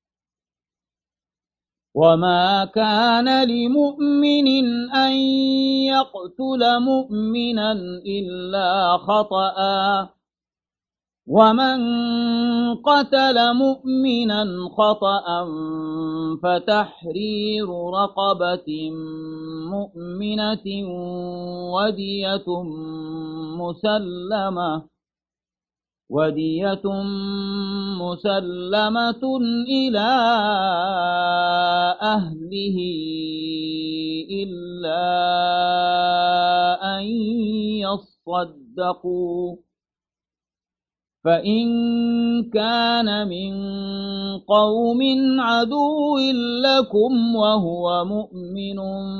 S1: وما كان لمؤمن أن يقتل مؤمنا إلا خطأ ومن قتل مؤمنا خطأ فتحرير رقبة مؤمنة ودية مسلمة ودية مسلمة إلى أهله إلا أن يصدقوا فإن كان من قوم عدو لكم وهو مؤمن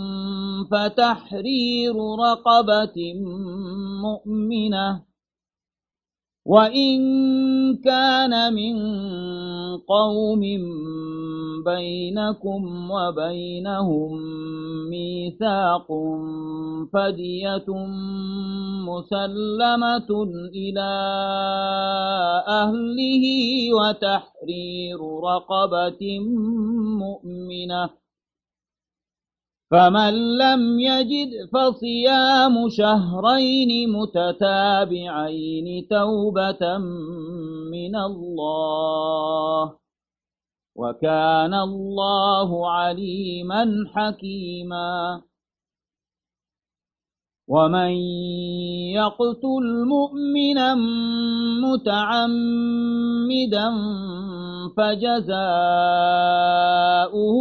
S1: فتحرير رقبة مؤمنة وإن كان من قوم بينكم وبينهم ميثاق فدية مسلمة إلى أهله وتحرير رقبة مؤمنة فمن لم يجد فصيام شهرين متتابعين توبة من الله وكان الله عليما حكيما ومن يقتل مؤمنا متعمدا فجزاؤه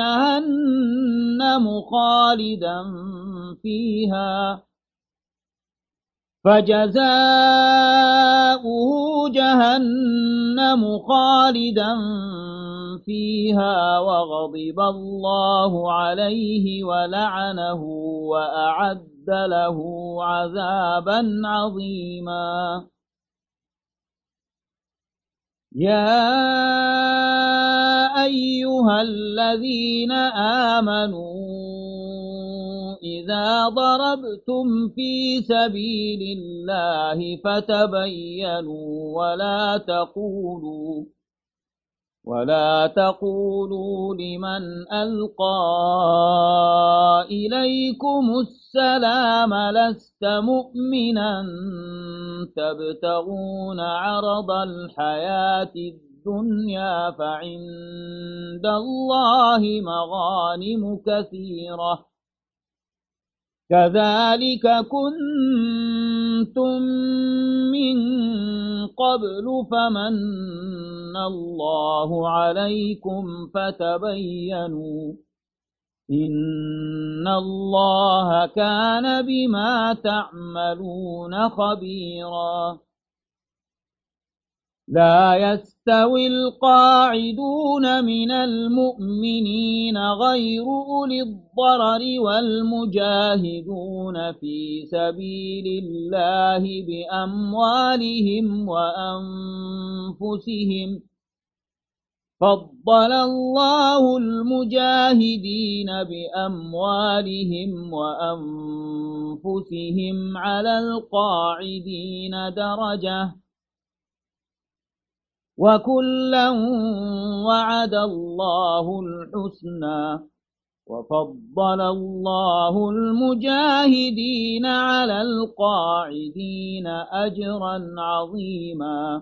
S1: جهنم خالدا فيها فجزاؤه جهنم خالدا فيها وغضب الله عليه ولعنه وأعد له عذابا عظيما يا أيها الذين آمنوا إذا ضربتم في سبيل الله فتبينوا ولا تقولوا ولا تقولوا لمن ألقى إليكم السلام لست مؤمنا تبتغون عرض الحياة الدنيا فعند الله مغانم كثيرة كذلك كنتم من قبل فمن الله عليكم فتبينوا إن الله كان بما تعملون خبيرا لا يستوي القاعدون من المؤمنين غير أولي الضرر والمجاهدون في سبيل الله بأموالهم وأنفسهم فضل الله المجاهدين بأموالهم وأنفسهم على القاعدين درجة وكلا وعد الله الحسنى وفضل الله المجاهدين على القاعدين أجرا عظيما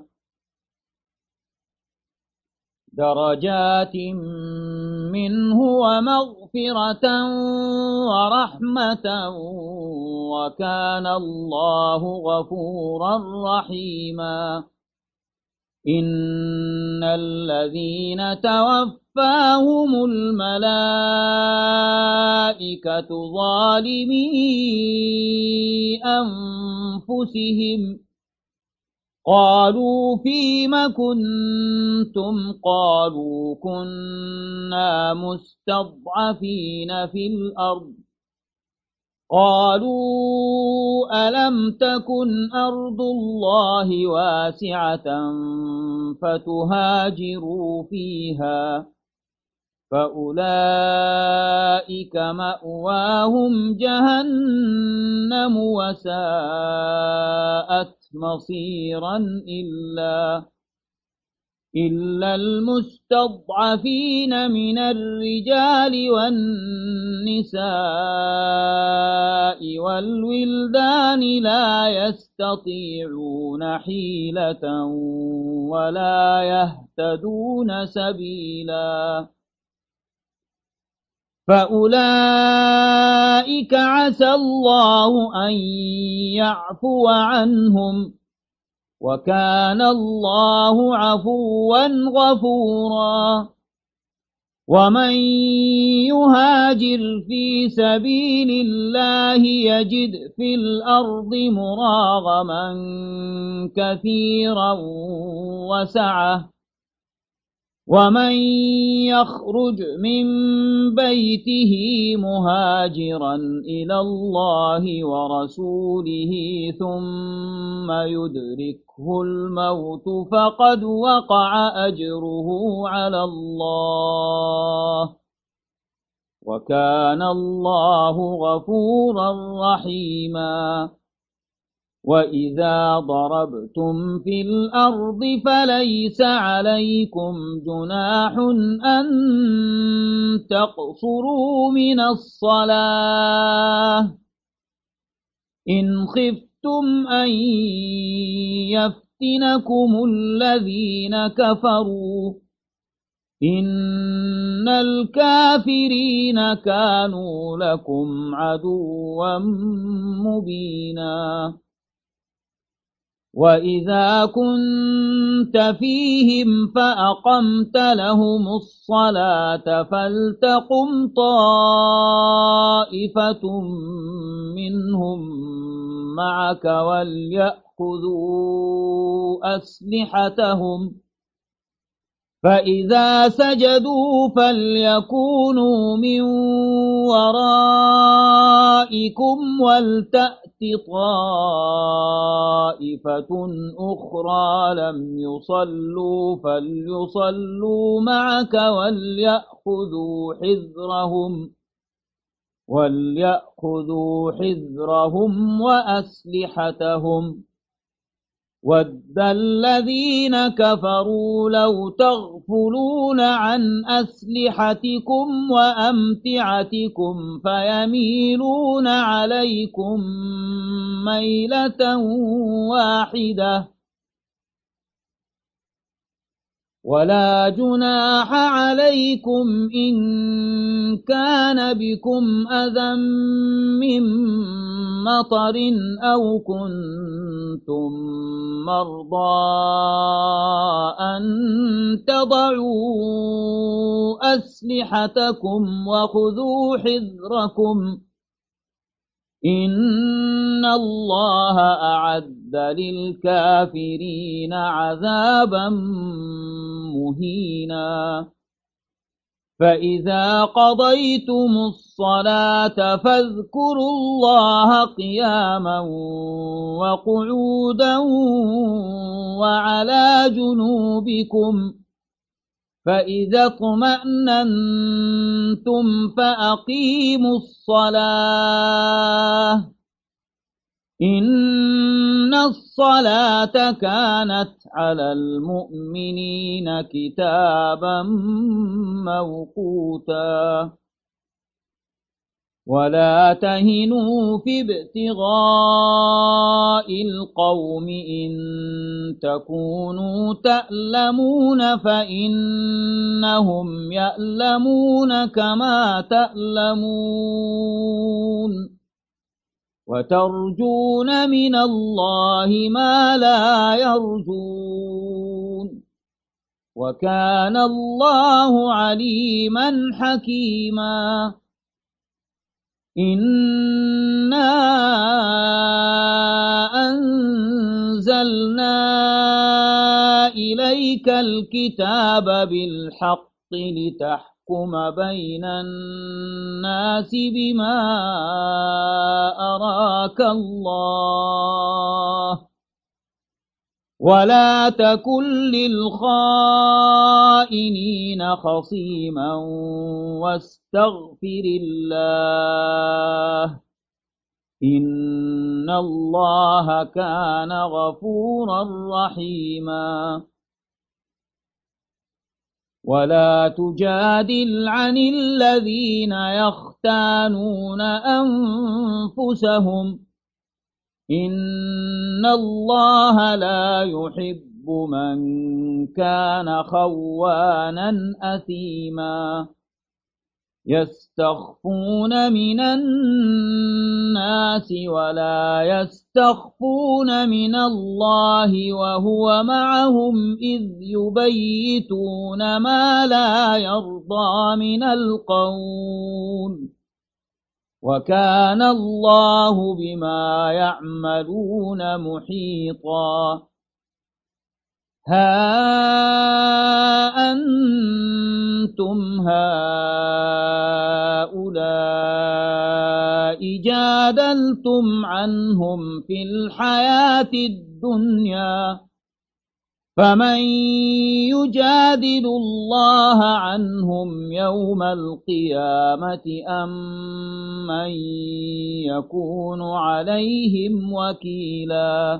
S1: درجات منه ومغفرة ورحمة وكان الله غفورا رحيما إن الذين توفاهم الملائكة ظالمي أنفسهم قالوا فيم كنتم قالوا كنا مستضعفين في الأرض قالوا ألم تكن أرض الله واسعة فتهاجروا فيها فأولئك مأواهم جهنم وساءت مصيرا إلا إلا المستضعفين من الرجال والنساء والولدان لا يستطيعون حيلة ولا يهتدون سبيلا فأولئك عسى الله أن يعفو عنهم وكان الله عفوا غفورا ومن يهاجر في سبيل الله يجد في الأرض مراغما كثيرا وسعة ومن يخرج من بيته مهاجرا إلى الله ورسوله ثم يدركه الموت فقد وقع أجره على الله وكان الله غفورا رحيما وإذا ضربتم في الأرض فليس عليكم جناح أن تقصروا من الصلاة إن خفتم أن يفتنكم الذين كفروا إن الكافرين كانوا لكم عدوا مبينا وإذا كنت فيهم فأقمت لهم الصلاة فلتقم طائفة منهم معك وليأخذوا أسلحتهم فإذا سجدوا فليكونوا من ورائكم ولتأت طائفة أخرى لم يصلوا فليصلوا معك وليأخذوا حذرهم وليأخذوا حذرهم وأسلحتهم وَدَّ الَّذِينَ كَفَرُوا لَوْ تَغْفُلُونَ عَنْ أَسْلِحَتِكُمْ وَأَمْتِعَتِكُمْ فَيَمِيلُونَ عَلَيْكُمْ مَيْلَةً وَاحِدَةً وَلَا جُنَاحَ عَلَيْكُمْ إِن كَانَ بِكُمْ أَذًى مِّن مَّطَرٍ أَوْ كُنتُم مَّرْضَىٰ أَن تَضَعُوا أَسْلِحَتَكُمْ وَخُذُوا حِذْرَكُمْ إِنَّ اللَّهَ أَعَدَّ لِلْكَافِرِينَ عَذَابًا مُهِينًا فَإِذَا قَضَيْتُمُ الصَّلَاةَ فاذكروا اللَّهَ قِيَامًا وَقُعُودًا وَعَلَى جُنُوبِكُمْ فَإِذَا اطْمَأْنَنتُمْ فَأَقِيمُوا الصَّلَاةَ إِنَّ الصَّلَاةَ كَانَتْ عَلَى الْمُؤْمِنِينَ كِتَابًا مَّوْقُوتًا وَلَا تَهِنُوا فِي ابْتِغَاءِ الْقَوْمِ إِن تَكُونُوا تَأْلَمُونَ فَإِنَّهُمْ يَأْلَمُونَ كَمَا تَأْلَمُونَ وَتَرْجُونَ مِنَ اللَّهِ مَا لَا يَرْجُونَ وَكَانَ اللَّهُ عَلِيمًا حَكِيمًا إِنَّا أَنزَلْنَا إِلَيْكَ الْكِتَابَ بِالْحَقِّ لِتَحْكُمَ بَيْنَ النَّاسِ بِمَا أَرَاكَ اللَّهُ وَلَا تَكُن لِّلْخَائِنِينَ خَصِيمًا وَاسْتَغْفِرِ اللَّهَ إِنَّ اللَّهَ كَانَ غَفُورًا رَّحِيمًا وَلَا تُجَادِلْ عَنِ الَّذِينَ يَخْتَانُونَ أَنفُسَهُمْ إِنَّ اللَّهَ لَا يُحِبُّ مَن كَانَ خَوَّانًا أَثِيمًا يستخفون من الناس ولا يستخفون من الله وهو معهم إذ يبيتون ما لا يرضى من القول وكان الله بما يعملون محيطا ها أنتم هؤلاء جادلتم عنهم في الحياة الدنيا فمن يجادل الله عنهم يوم القيامة أم من يكون عليهم وكيلا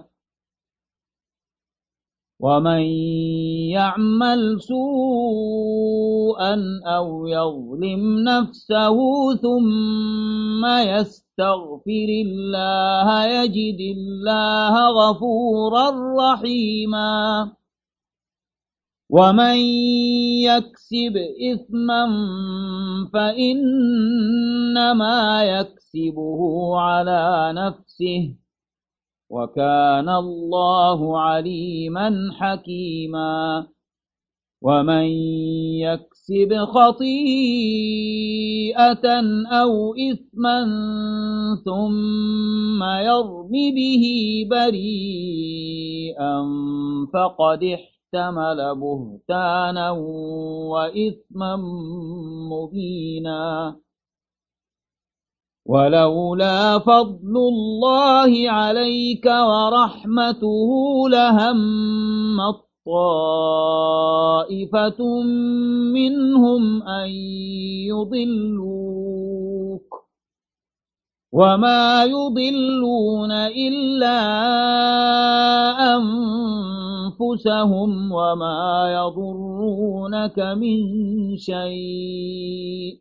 S1: ومن يعمل سوءا أو يظلم نفسه ثم يستغفر الله يجد الله غفورا رحيما ومن يكسب إثما فإنما يكسبه على نفسه وكان الله عليما حكيما ومن يكسب خطيئة أو إثما ثم يرم به بريئا فقد احتمل بهتانا وإثما مبينا ولولا فضل الله عليك ورحمته لهمت طائفة منهم أن يضلوك وما يضلون إلا أنفسهم وما يضرونك من شيء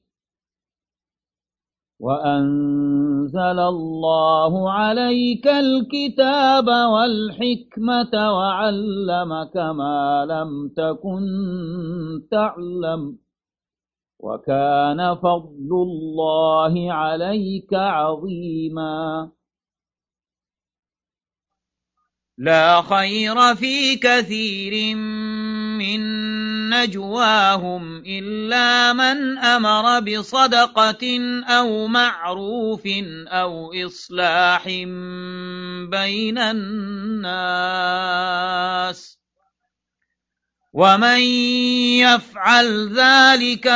S1: وأنزل الله عليك الكتاب والحكمة وعلمك ما لم تكن تعلم وكان فضل الله عليك عظيما لا خير في كثير من نجواهم إلا من أمر بصدقة أو معروف أو إصلاح بين الناس ومن يفعل ذلك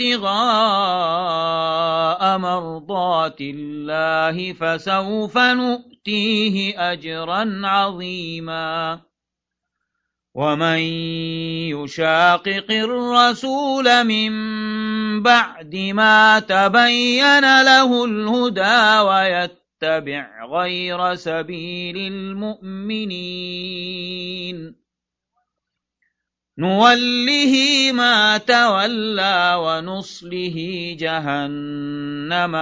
S1: ابتغاء مرضات الله فسوف نؤتيه أجرا عظيما ومن يشاقق الرسول من بعد ما تبين له الهدى ويتبع غير سبيل المؤمنين نوله ما تولى ونصله جهنم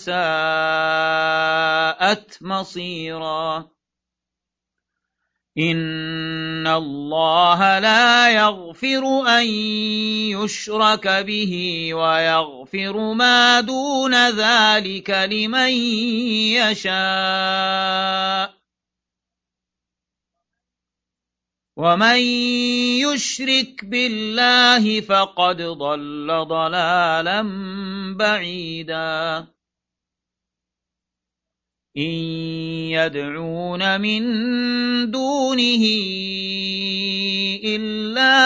S1: وساءت مصيرا إن الله لا يغفر أن يشرك به ويغفر ما دون ذلك لمن يشاء ومن يشرك بالله فقد ضل ضلالا بعيدا إن يدعون من دونه إلا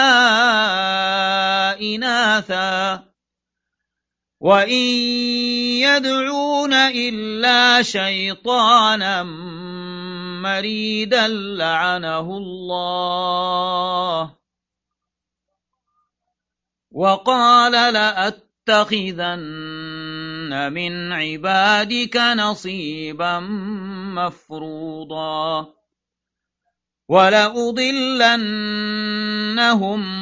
S1: إناثا وإن يدعون إلا شيطانا مريدا لعنه الله وقال لأتخذن من عبادك نصيبا مفروضا ولأضلنهم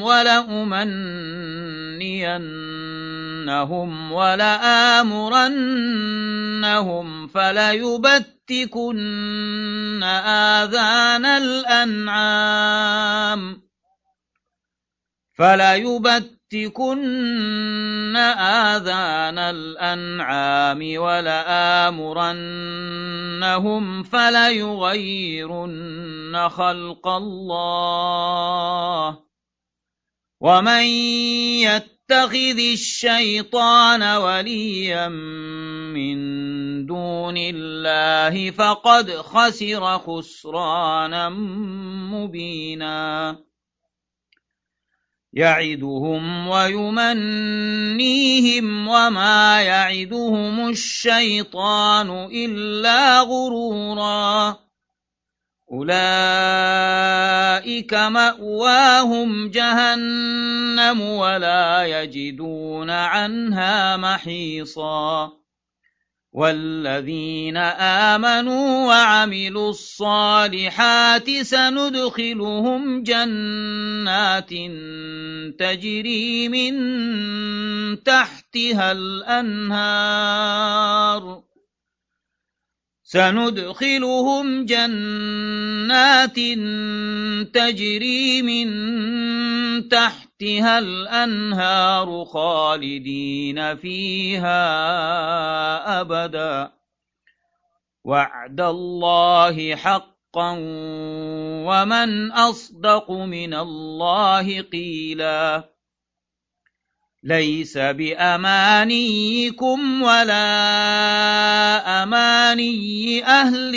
S1: ولأمنينهم ولآمرنهم فليبتكن آذان الأنعام فليبتكن لآتكن آذان الأنعام ولآمرنهم فليغيرن خلق الله ومن يتخذ الشيطان وليا من دون الله فقد خسر خسرانا مبينا يعدهم ويمنيهم وما يعدهم الشيطان إلا غرورا أولئك مأواهم جهنم ولا يجدون عنها محيصا والذين آمنوا وعملوا الصالحات سندخلهم جنات تجري من تحتها الأنهار سندخلهم جنات تجري من تحتها الأنهار خالدين فيها أبدا وعد الله حقا ومن أصدق من الله قيلا ليس بأمانيكم ولا أماني أهل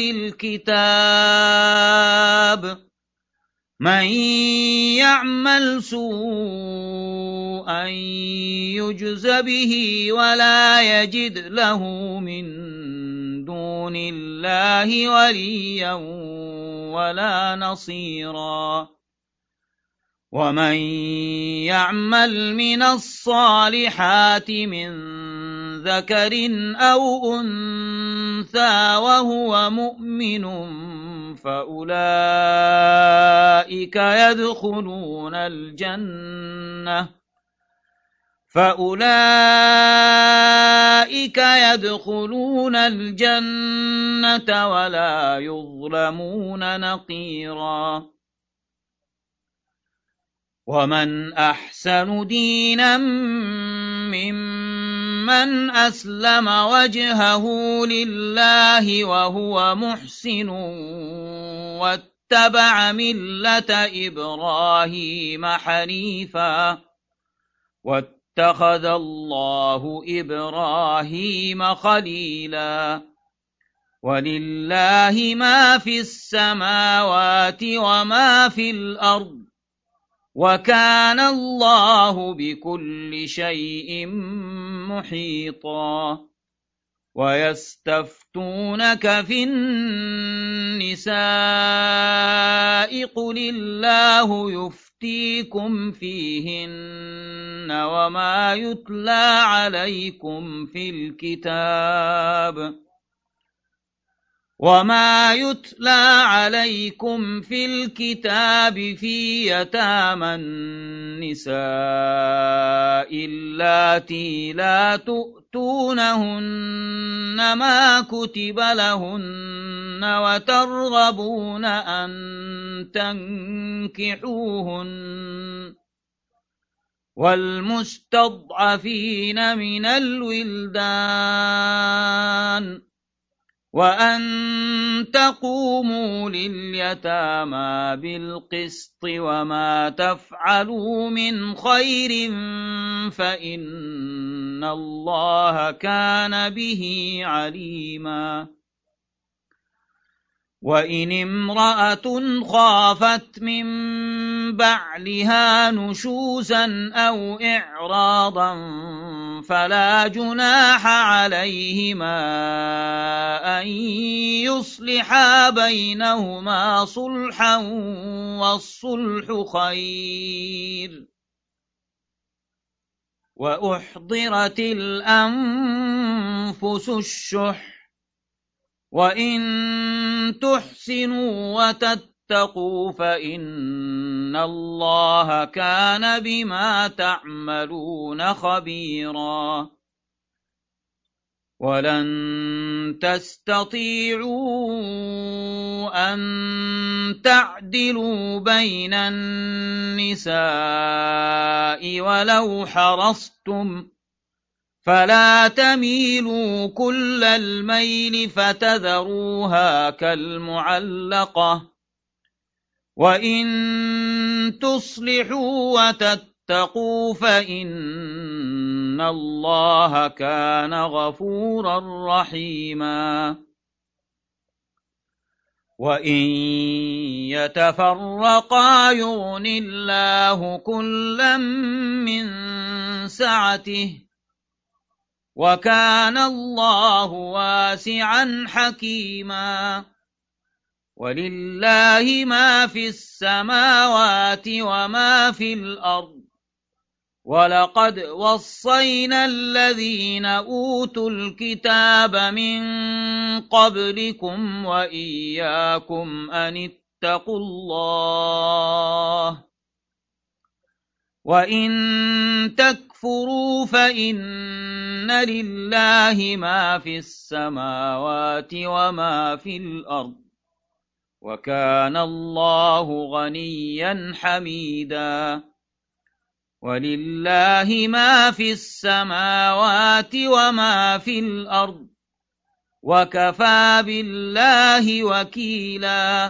S1: الكتاب من يعمل سوءا يجز به ولا يجد له من دون الله وليا ولا نصيرا ومن يعمل من الصالحات من ذكر أو أنثى وهو مؤمن فأولئك يدخلون الجنة فأولئك يدخلون الجنة ولا يظلمون نقيرا ومن أحسن دينا ممن أسلم وجهه لله وهو محسن واتبع ملة إبراهيم حنيفا واتخذ الله إبراهيم خليلا ولله ما في السماوات وما في الأرض وكان الله بكل شيء محيطا ويستفتونك في النساء قل الله يفتيكم فيهن وما يتلى عليكم في الكتاب وما يتلى عليكم في الكتاب في يتامى النساء اللاتي لا تؤتونهن ما كتب لهن وترغبون أن تنكحوهن والمستضعفين من الولدان وأن تقوموا لليتامى بالقسط وما تفعلوا من خير فإن الله كان به عليما وإن امرأة خافت من بعلها نشوزا أو إعراضا فلا جناح عليهما أن يصلحا بينهما صلحا والصلح خير وأحضرت الأنفس الشح وإن تحسنوا وتتقوا فإن الله كان بما تعملون خبيرا ولن تستطيعوا أن تعدلوا بين النساء ولو حرصتم، فلا تميلوا كل الميل فتذروها كالمعلقة، وإن تصلحوا وتتقوا فإن الله كان غفورا رحيما. وإن يتفرقا يغن الله كلا من سعته، وكان الله واسعا حكيما. ولله ما في السماوات وما في الأرض، ولقد وصينا الذين أوتوا الكتاب من قبلكم وإياكم أن اتقوا الله، وإن تكفروا فإن لله ما في السماوات وما في الأرض، وكان الله غنيا حميدا. ولله ما في السماوات وما في الأرض، وكفى بالله وكيلا.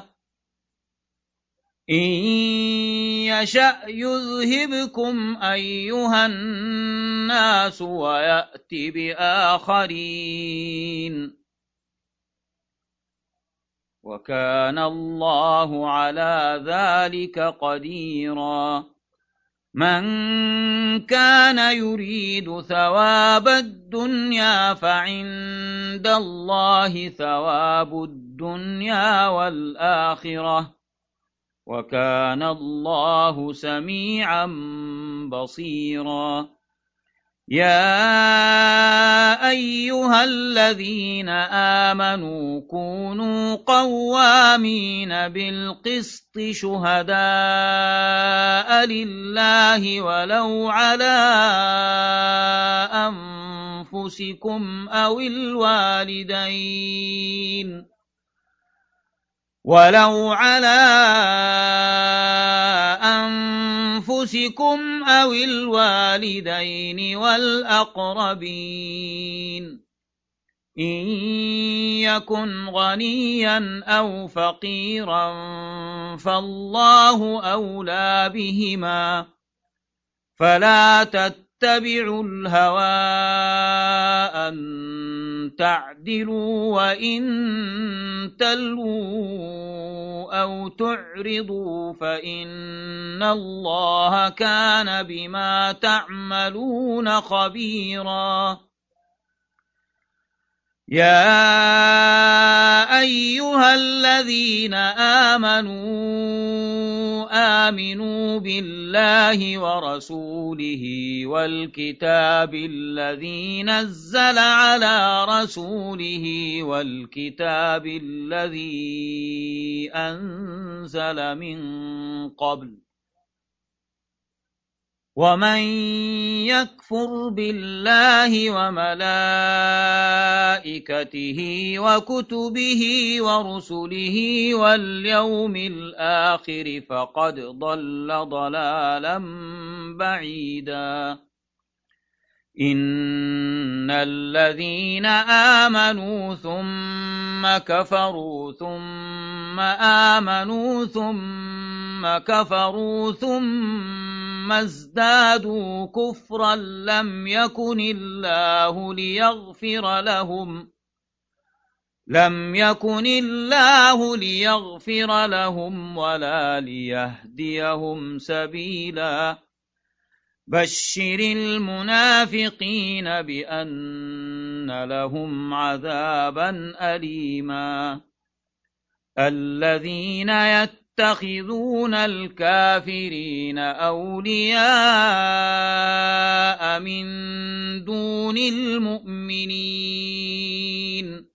S1: إن يشأ يذهبكم أيها الناس ويأت بآخرين، وكان الله على ذلك قديرا. من كان يريد ثواب الدنيا فعند الله ثواب الدنيا والآخرة، وكان الله سميعا بصيرا. يا أيها الذين آمنوا كونوا قوامين بالقسط شهداء لله ولو على أنفسكم أو الوالدين ولو على أنفسكم أو الوالدين والأقربين، إن يكن غنيا أو فقيرا فالله أولى بهما، فلا تتبعوا الهوى أن تعدلوا، وإن تلووا أو تعرضوا فإن الله كان بما تعملون خبيرا. يا أيها الذين آمنوا آمنوا بالله ورسوله والكتاب الذي نزل على رسوله والكتاب الذي أنزل من قبل، ومن يكفر بالله وملائكته وكتبه ورسله واليوم الآخر فقد ضل ضلالا بعيدا. إن الذين آمنوا ثم كفروا ثم آمنوا ثم كفروا ثم ازدادوا كفرا لم يكن الله ليغفر لهم لم يكن الله ليغفر لهم ولا ليهديهم سبيلا. بشر المنافقين بأن لهم عذابا أليما. الذين يتخذون الكافرين أولياء من دون المؤمنين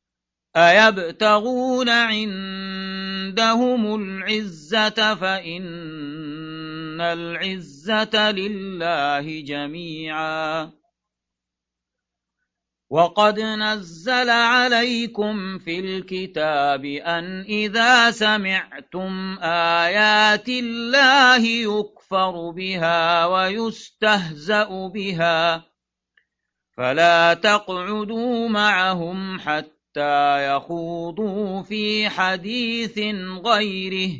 S1: أيبتغون عندهم العزة فإن العزة لله جميعا. وقد نزل عليكم في الكتاب أن إذا سمعتم آيات الله يكفر بها ويستهزأ بها فلا تقعدوا معهم حتى يخوضوا في حديث غيره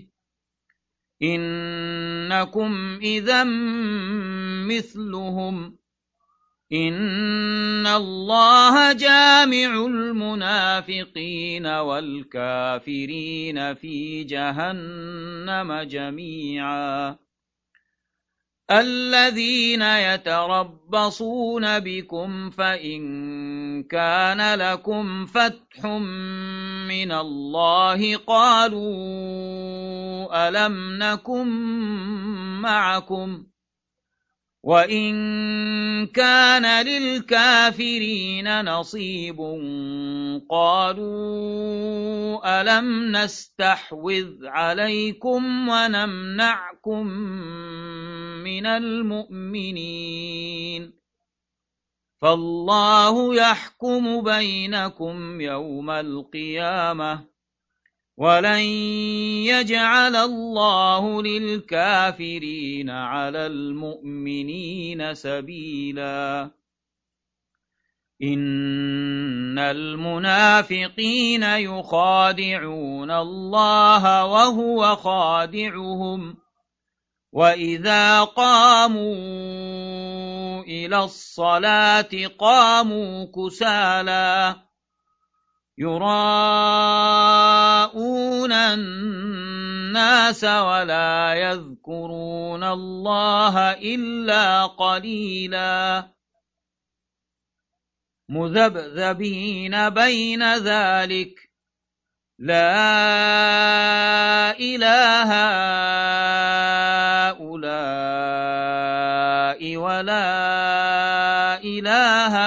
S1: إنكم إذا مثلهم إن الله جامع المنافقين والكافرين في جهنم جميعا الذين يتربصون بكم فإن كان لكم فتح من الله قالوا ألم نكن معكم وإن كان للكافرين نصيب قالوا ألم نستحوذ عليكم ونمنعكم من المؤمنين فالله يحكم بينكم يوم القيامة ولن يجعل الله للكافرين على المؤمنين سبيلا إن المنافقين يخادعون الله وهو خادعهم وإذا قاموا إلى الصلاة قاموا كسالى يراءون الناس ولا يذكرون الله إلا قليلا مذبذبين بين ذلك لا إله هؤلاء ولا إله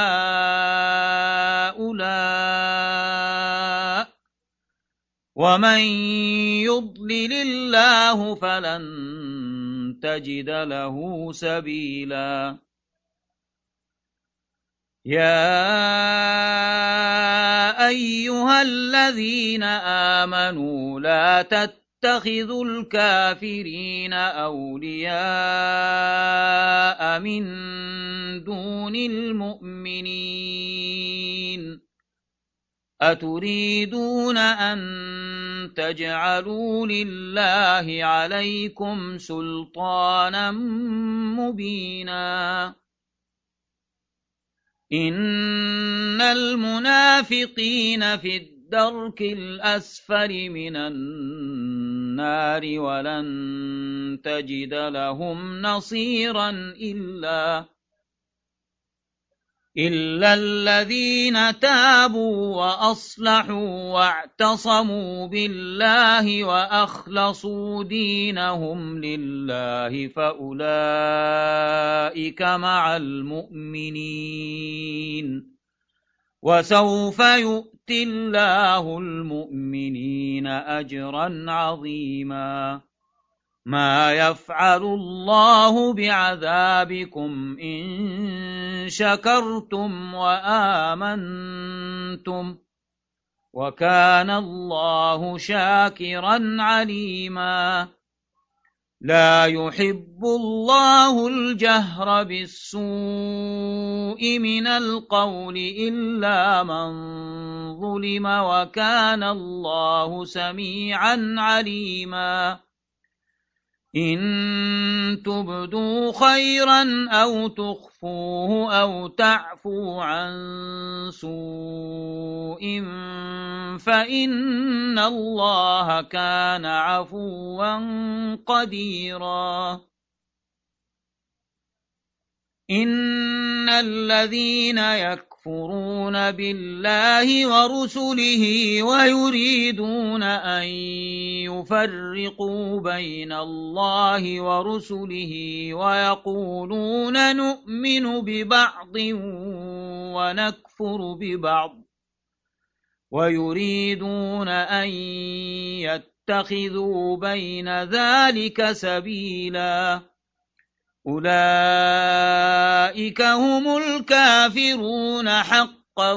S1: هؤلاء ومن يضلل الله فلن تجد له سبيلا يا أيها الذين آمنوا لا تتخذوا الكافرين أولياء من دون المؤمنين أتريدون أن تجعلوا لله عليكم سلطانا مبينا إن المنافقين في الدرك الأسفل من النار ولن تجد لهم نصيرا إلا إلا الذين تابوا وأصلحوا واعتصموا بالله وأخلصوا دينهم لله فأولئك مع المؤمنين وسوف يؤتي الله المؤمنين أجرا عظيما ما يفعل الله بعذابكم إن شكرتم وآمنتم وكان الله شاكرا عليما لا يحب الله الجهر بالسوء من القول إلا من ظلم وكان الله سميعا عليما إن تبدوا خيرا أو تخفوه أو تعفوا عن سوء فإن الله كان عفوا قديرا إن الذين يكفرون بالله ورسله ويريدون أن يفرقوا بين الله ورسله ويقولون نؤمن ببعض ونكفر ببعض ويريدون أن يتخذوا بين ذلك سبيلا أولئك هم الكافرون حقا حقا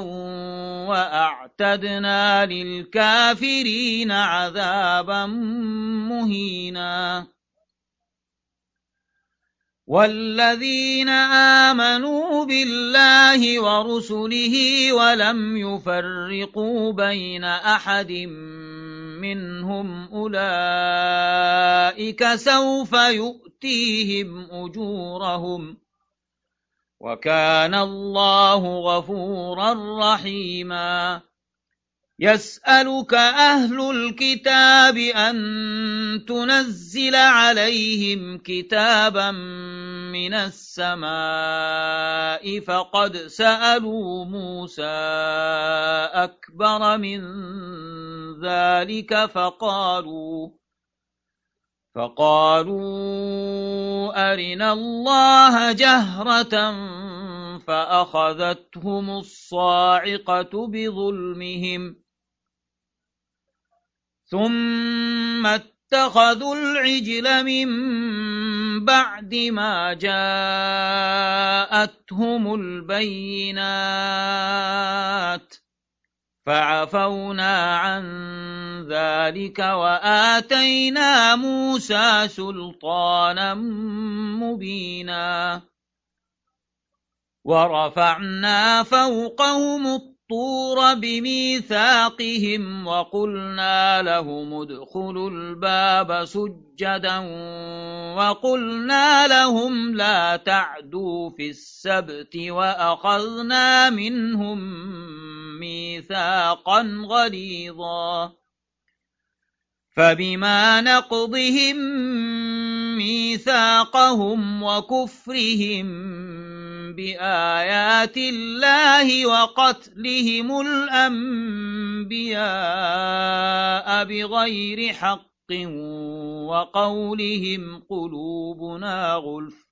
S1: وأعتدنا للكافرين عذابا مهينا والذين آمنوا بالله ورسله ولم يفرقوا بين أحد منهم أولئك سوف يؤتيهم أجورهم وكان الله غفورا رحيما يسألك أهل الكتاب أن تنزل عليهم كتابا من السماء فقد سألوا موسى أكبر من ذلك فقالوا فقالوا أرنا الله جهرة فأخذتهم الصاعقة بظلمهم ثم اتخذوا العجل من بعد ما جاءتهم البينات فعفونا عن ذلك وآتينا موسى سلطانا مبينا ورفعنا فوقهم الطور بميثاقهم وقلنا لهم ادخلوا الباب سجدا وقلنا لهم لا تعدوا في السبت وأخذنا منهم ميثاقا غليظا فبما نقضهم ميثاقهم وكفرهم بآيات الله وقتلهم الأنبياء بغير حق وقولهم قلوبنا غلف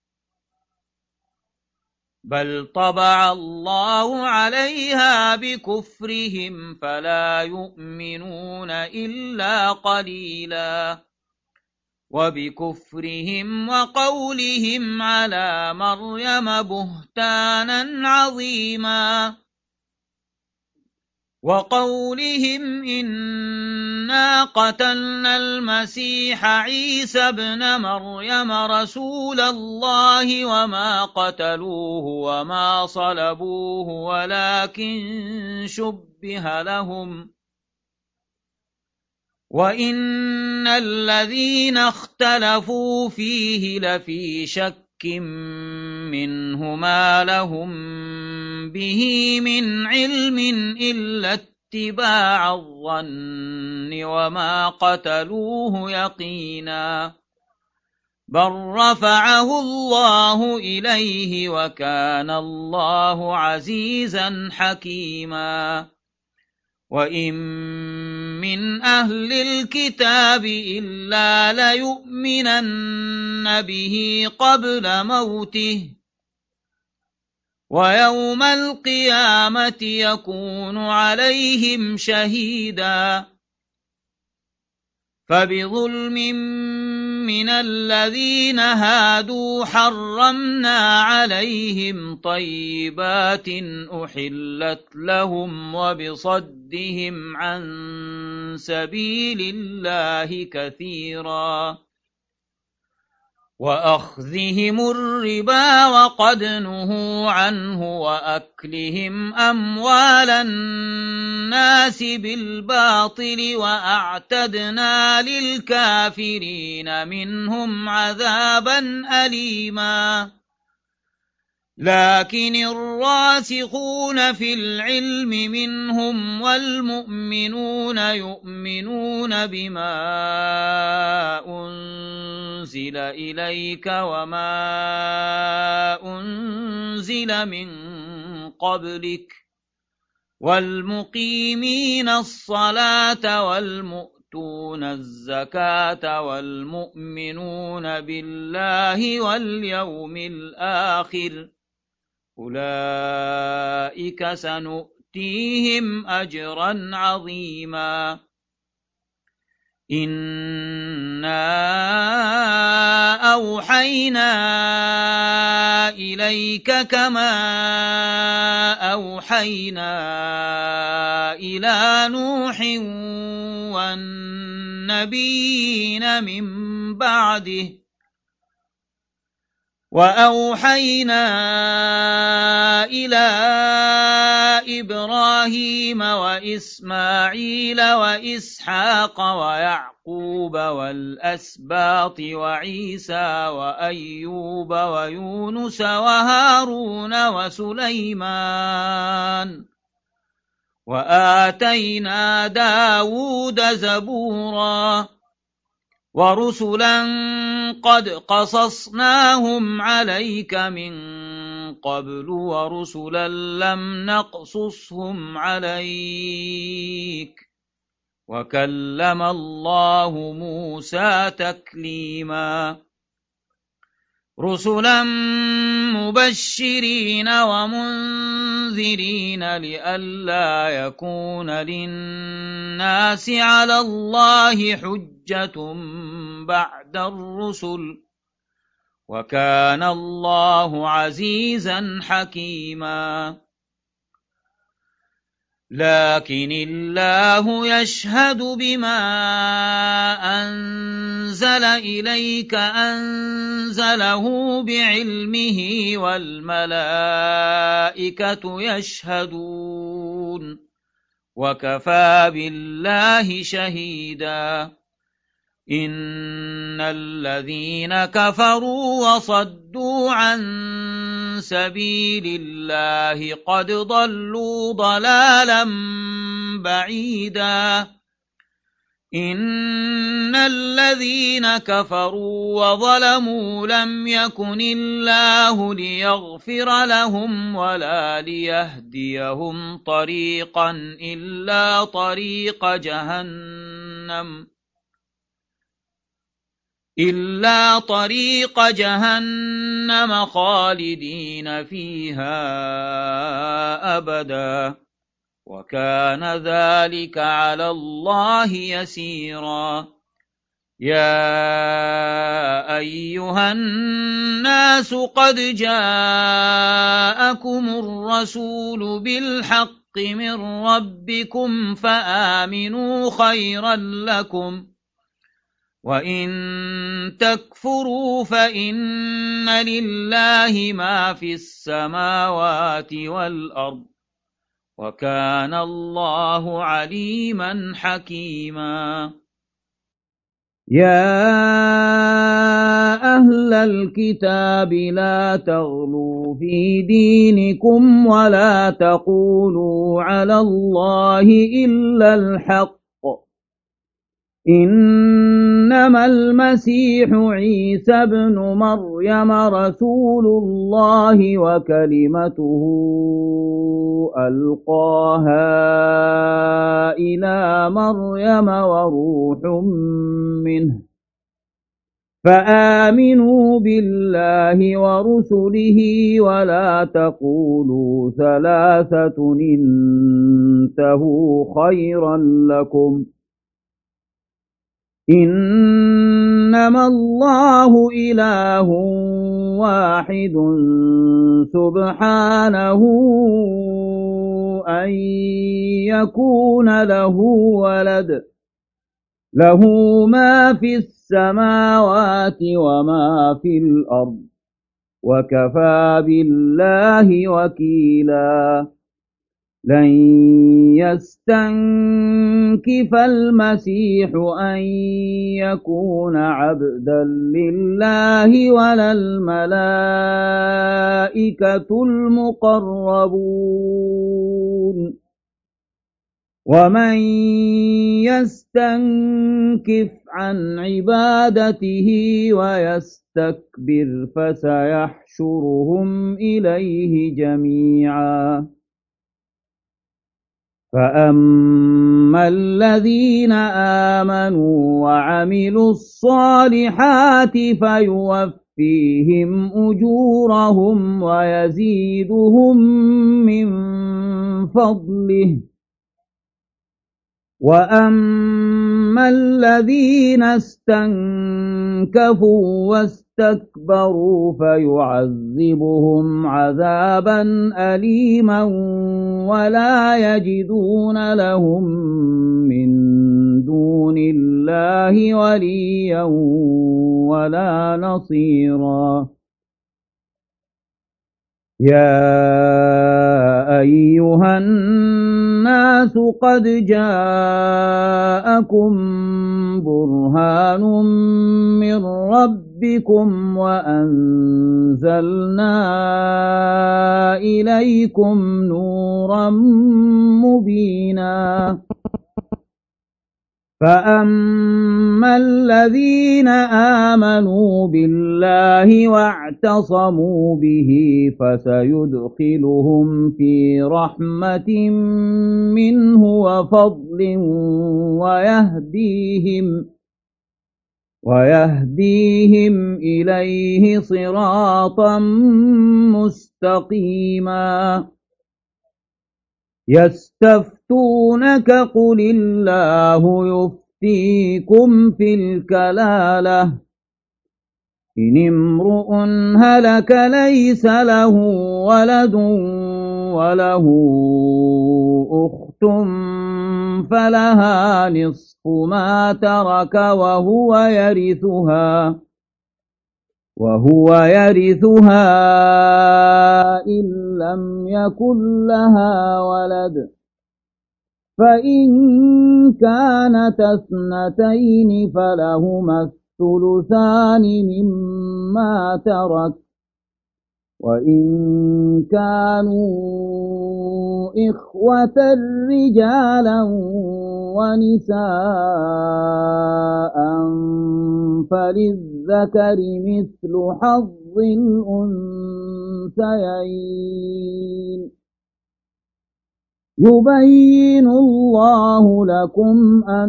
S1: بل طبع الله عليها بكفرهم فلا يؤمنون إلا قليلا وبكفرهم وقولهم على مريم بهتانا عظيما وقولهم إنا قتلنا المسيح عيسى ابن مريم رسول الله وما قتلوه وما صلبوه ولكن شبه لهم وإن الذين اختلفوا فيه لفي شك منه ما لهم به من علم إلا اتباع الظن وما قتلوه يقينا بل رفعه الله إليه وكان الله عزيزا حكيما وإن من أهل الكتاب إلا ليؤمنن به قبل موته ويوم القيامة يكون عليهم شهيدا فبظلم من الذين هادوا حرمنا عليهم طيبات أحلت لهم وبصدهم عن سبيل الله كثيرا وأخذهم الربا وقد نهوا عنه وأكلهم أموال الناس بالباطل وأعتدنا للكافرين منهم عذابا أليما لكن الراسخون في العلم منهم والمؤمنون يؤمنون بما أنزل إليك وما أنزل من قبلك والمقيمين الصلاة والمؤتون الزكاة والمؤمنون بالله واليوم الآخر أولئك سنؤتيهم أجرا عظيما إنا أوحينا إليك كما أوحينا إلى نوح والنبيين من بعده وأوحينا إلى إبراهيم وإسماعيل وإسحاق ويعقوب والأسباط وعيسى وأيوب ويونس وهارون وسليمان وآتينا داود زبورا ورسلا قد قصصناهم عليك من قبل ورسلا لم نقصصهم عليك وكلم الله موسى تكليما رسلا مبشرين ومنذرين لئلا يكون للناس على الله حجة بعد الرسل وكان الله عزيزا حكيما لكن الله يشهد بما أنزل إليك أنزله بعلمه والملائكة يشهدون وكفى بالله شهيدا إن الذين كفروا وصدوا عن سبيل الله قد ضلوا ضلالا بعيدا إن الذين كفروا وظلموا لم يكن الله ليغفر لهم ولا ليهديهم طريقا إلا طريق جهنم إلا طريق جهنم خالدين فيها أبدا وكان ذلك على الله يسيرا يا أيها الناس قد جاءكم الرسول بالحق من ربكم فآمنوا خيرا لكم وإن تكفروا فإن لله ما في السماوات والأرض وكان الله عليما حكيما يا أهل الكتاب لا تغلوا في دينكم ولا تقولوا على الله إلا الحق إنما المسيح عيسى ابن مريم رسول الله وكلمته ألقاها إلى مريم وروح منه فآمنوا بالله ورسله ولا تقولوا ثلاثة انتهوا خيرا لكم إنما الله إله واحد سبحانه أن يكون له ولد له ما في السماوات وما في الأرض وكفى بالله وكيلا لن يستنكف المسيح أن يكون عبدا لله ولا الملائكة المقربون ومن يستنكف عن عبادته ويستكبر فسيحشرهم إليه جميعا فأما الذين آمنوا وعملوا الصالحات فيوفيهم أجورهم ويزيدهم من فضله وَأَمَّا الَّذِينَ اسْتَنكَفُوا وَاسْتَكْبَرُوا فَيُعَذِّبُهُمْ عَذَابًا أَلِيمًا وَلَا يَجِدُونَ لَهُم مِّن دُونِ اللَّهِ وَلِيًّا وَلَا نَصِيرًا يَا أَيُّهَا النَّاسُ قَدْ جَاءَكُم بُرْهَانٌ مِّن رَّبِّكُمْ وَأَنزَلْنَا إِلَيْكُمْ نُورًا مُّبِينًا فَأَمَّا الَّذِينَ آمَنُوا بِاللَّهِ وَاعْتَصَمُوا بِهِ فَسَيُدْخِلُهُمْ فِي رَحْمَةٍ مِّنْهُ وَفَضْلٍ وَيَهْدِيهِمْ وَيَهْدِيهِمْ إِلَيْهِ صِرَاطًا مُّسْتَقِيمًا يَسْتَفْتُونَكَ قُلِ اللَّهُ يُفْتِيكُمْ فِي الْكَلَالَةِ إِنِ امْرُؤٌ هَلَكَ لَيْسَ لَهُ وَلَدٌ وَلَهُ أُخْتٌ فَلَهَا نِصْفُ مَا تَرَكَ وَهُوَ يَرِثُهَا وهو يرثها إن لم يكن لها ولد فإن كانت اثنتين فلهما الثلثان مما ترك وإن كانوا إخوة رجالا ونساء فللذكر مثل حظ الأنثيين يبين الله لكم أن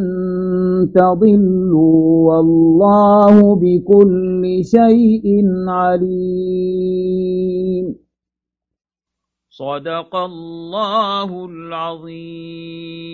S1: تضلوا والله بكل شيء عليم صدق الله العظيم.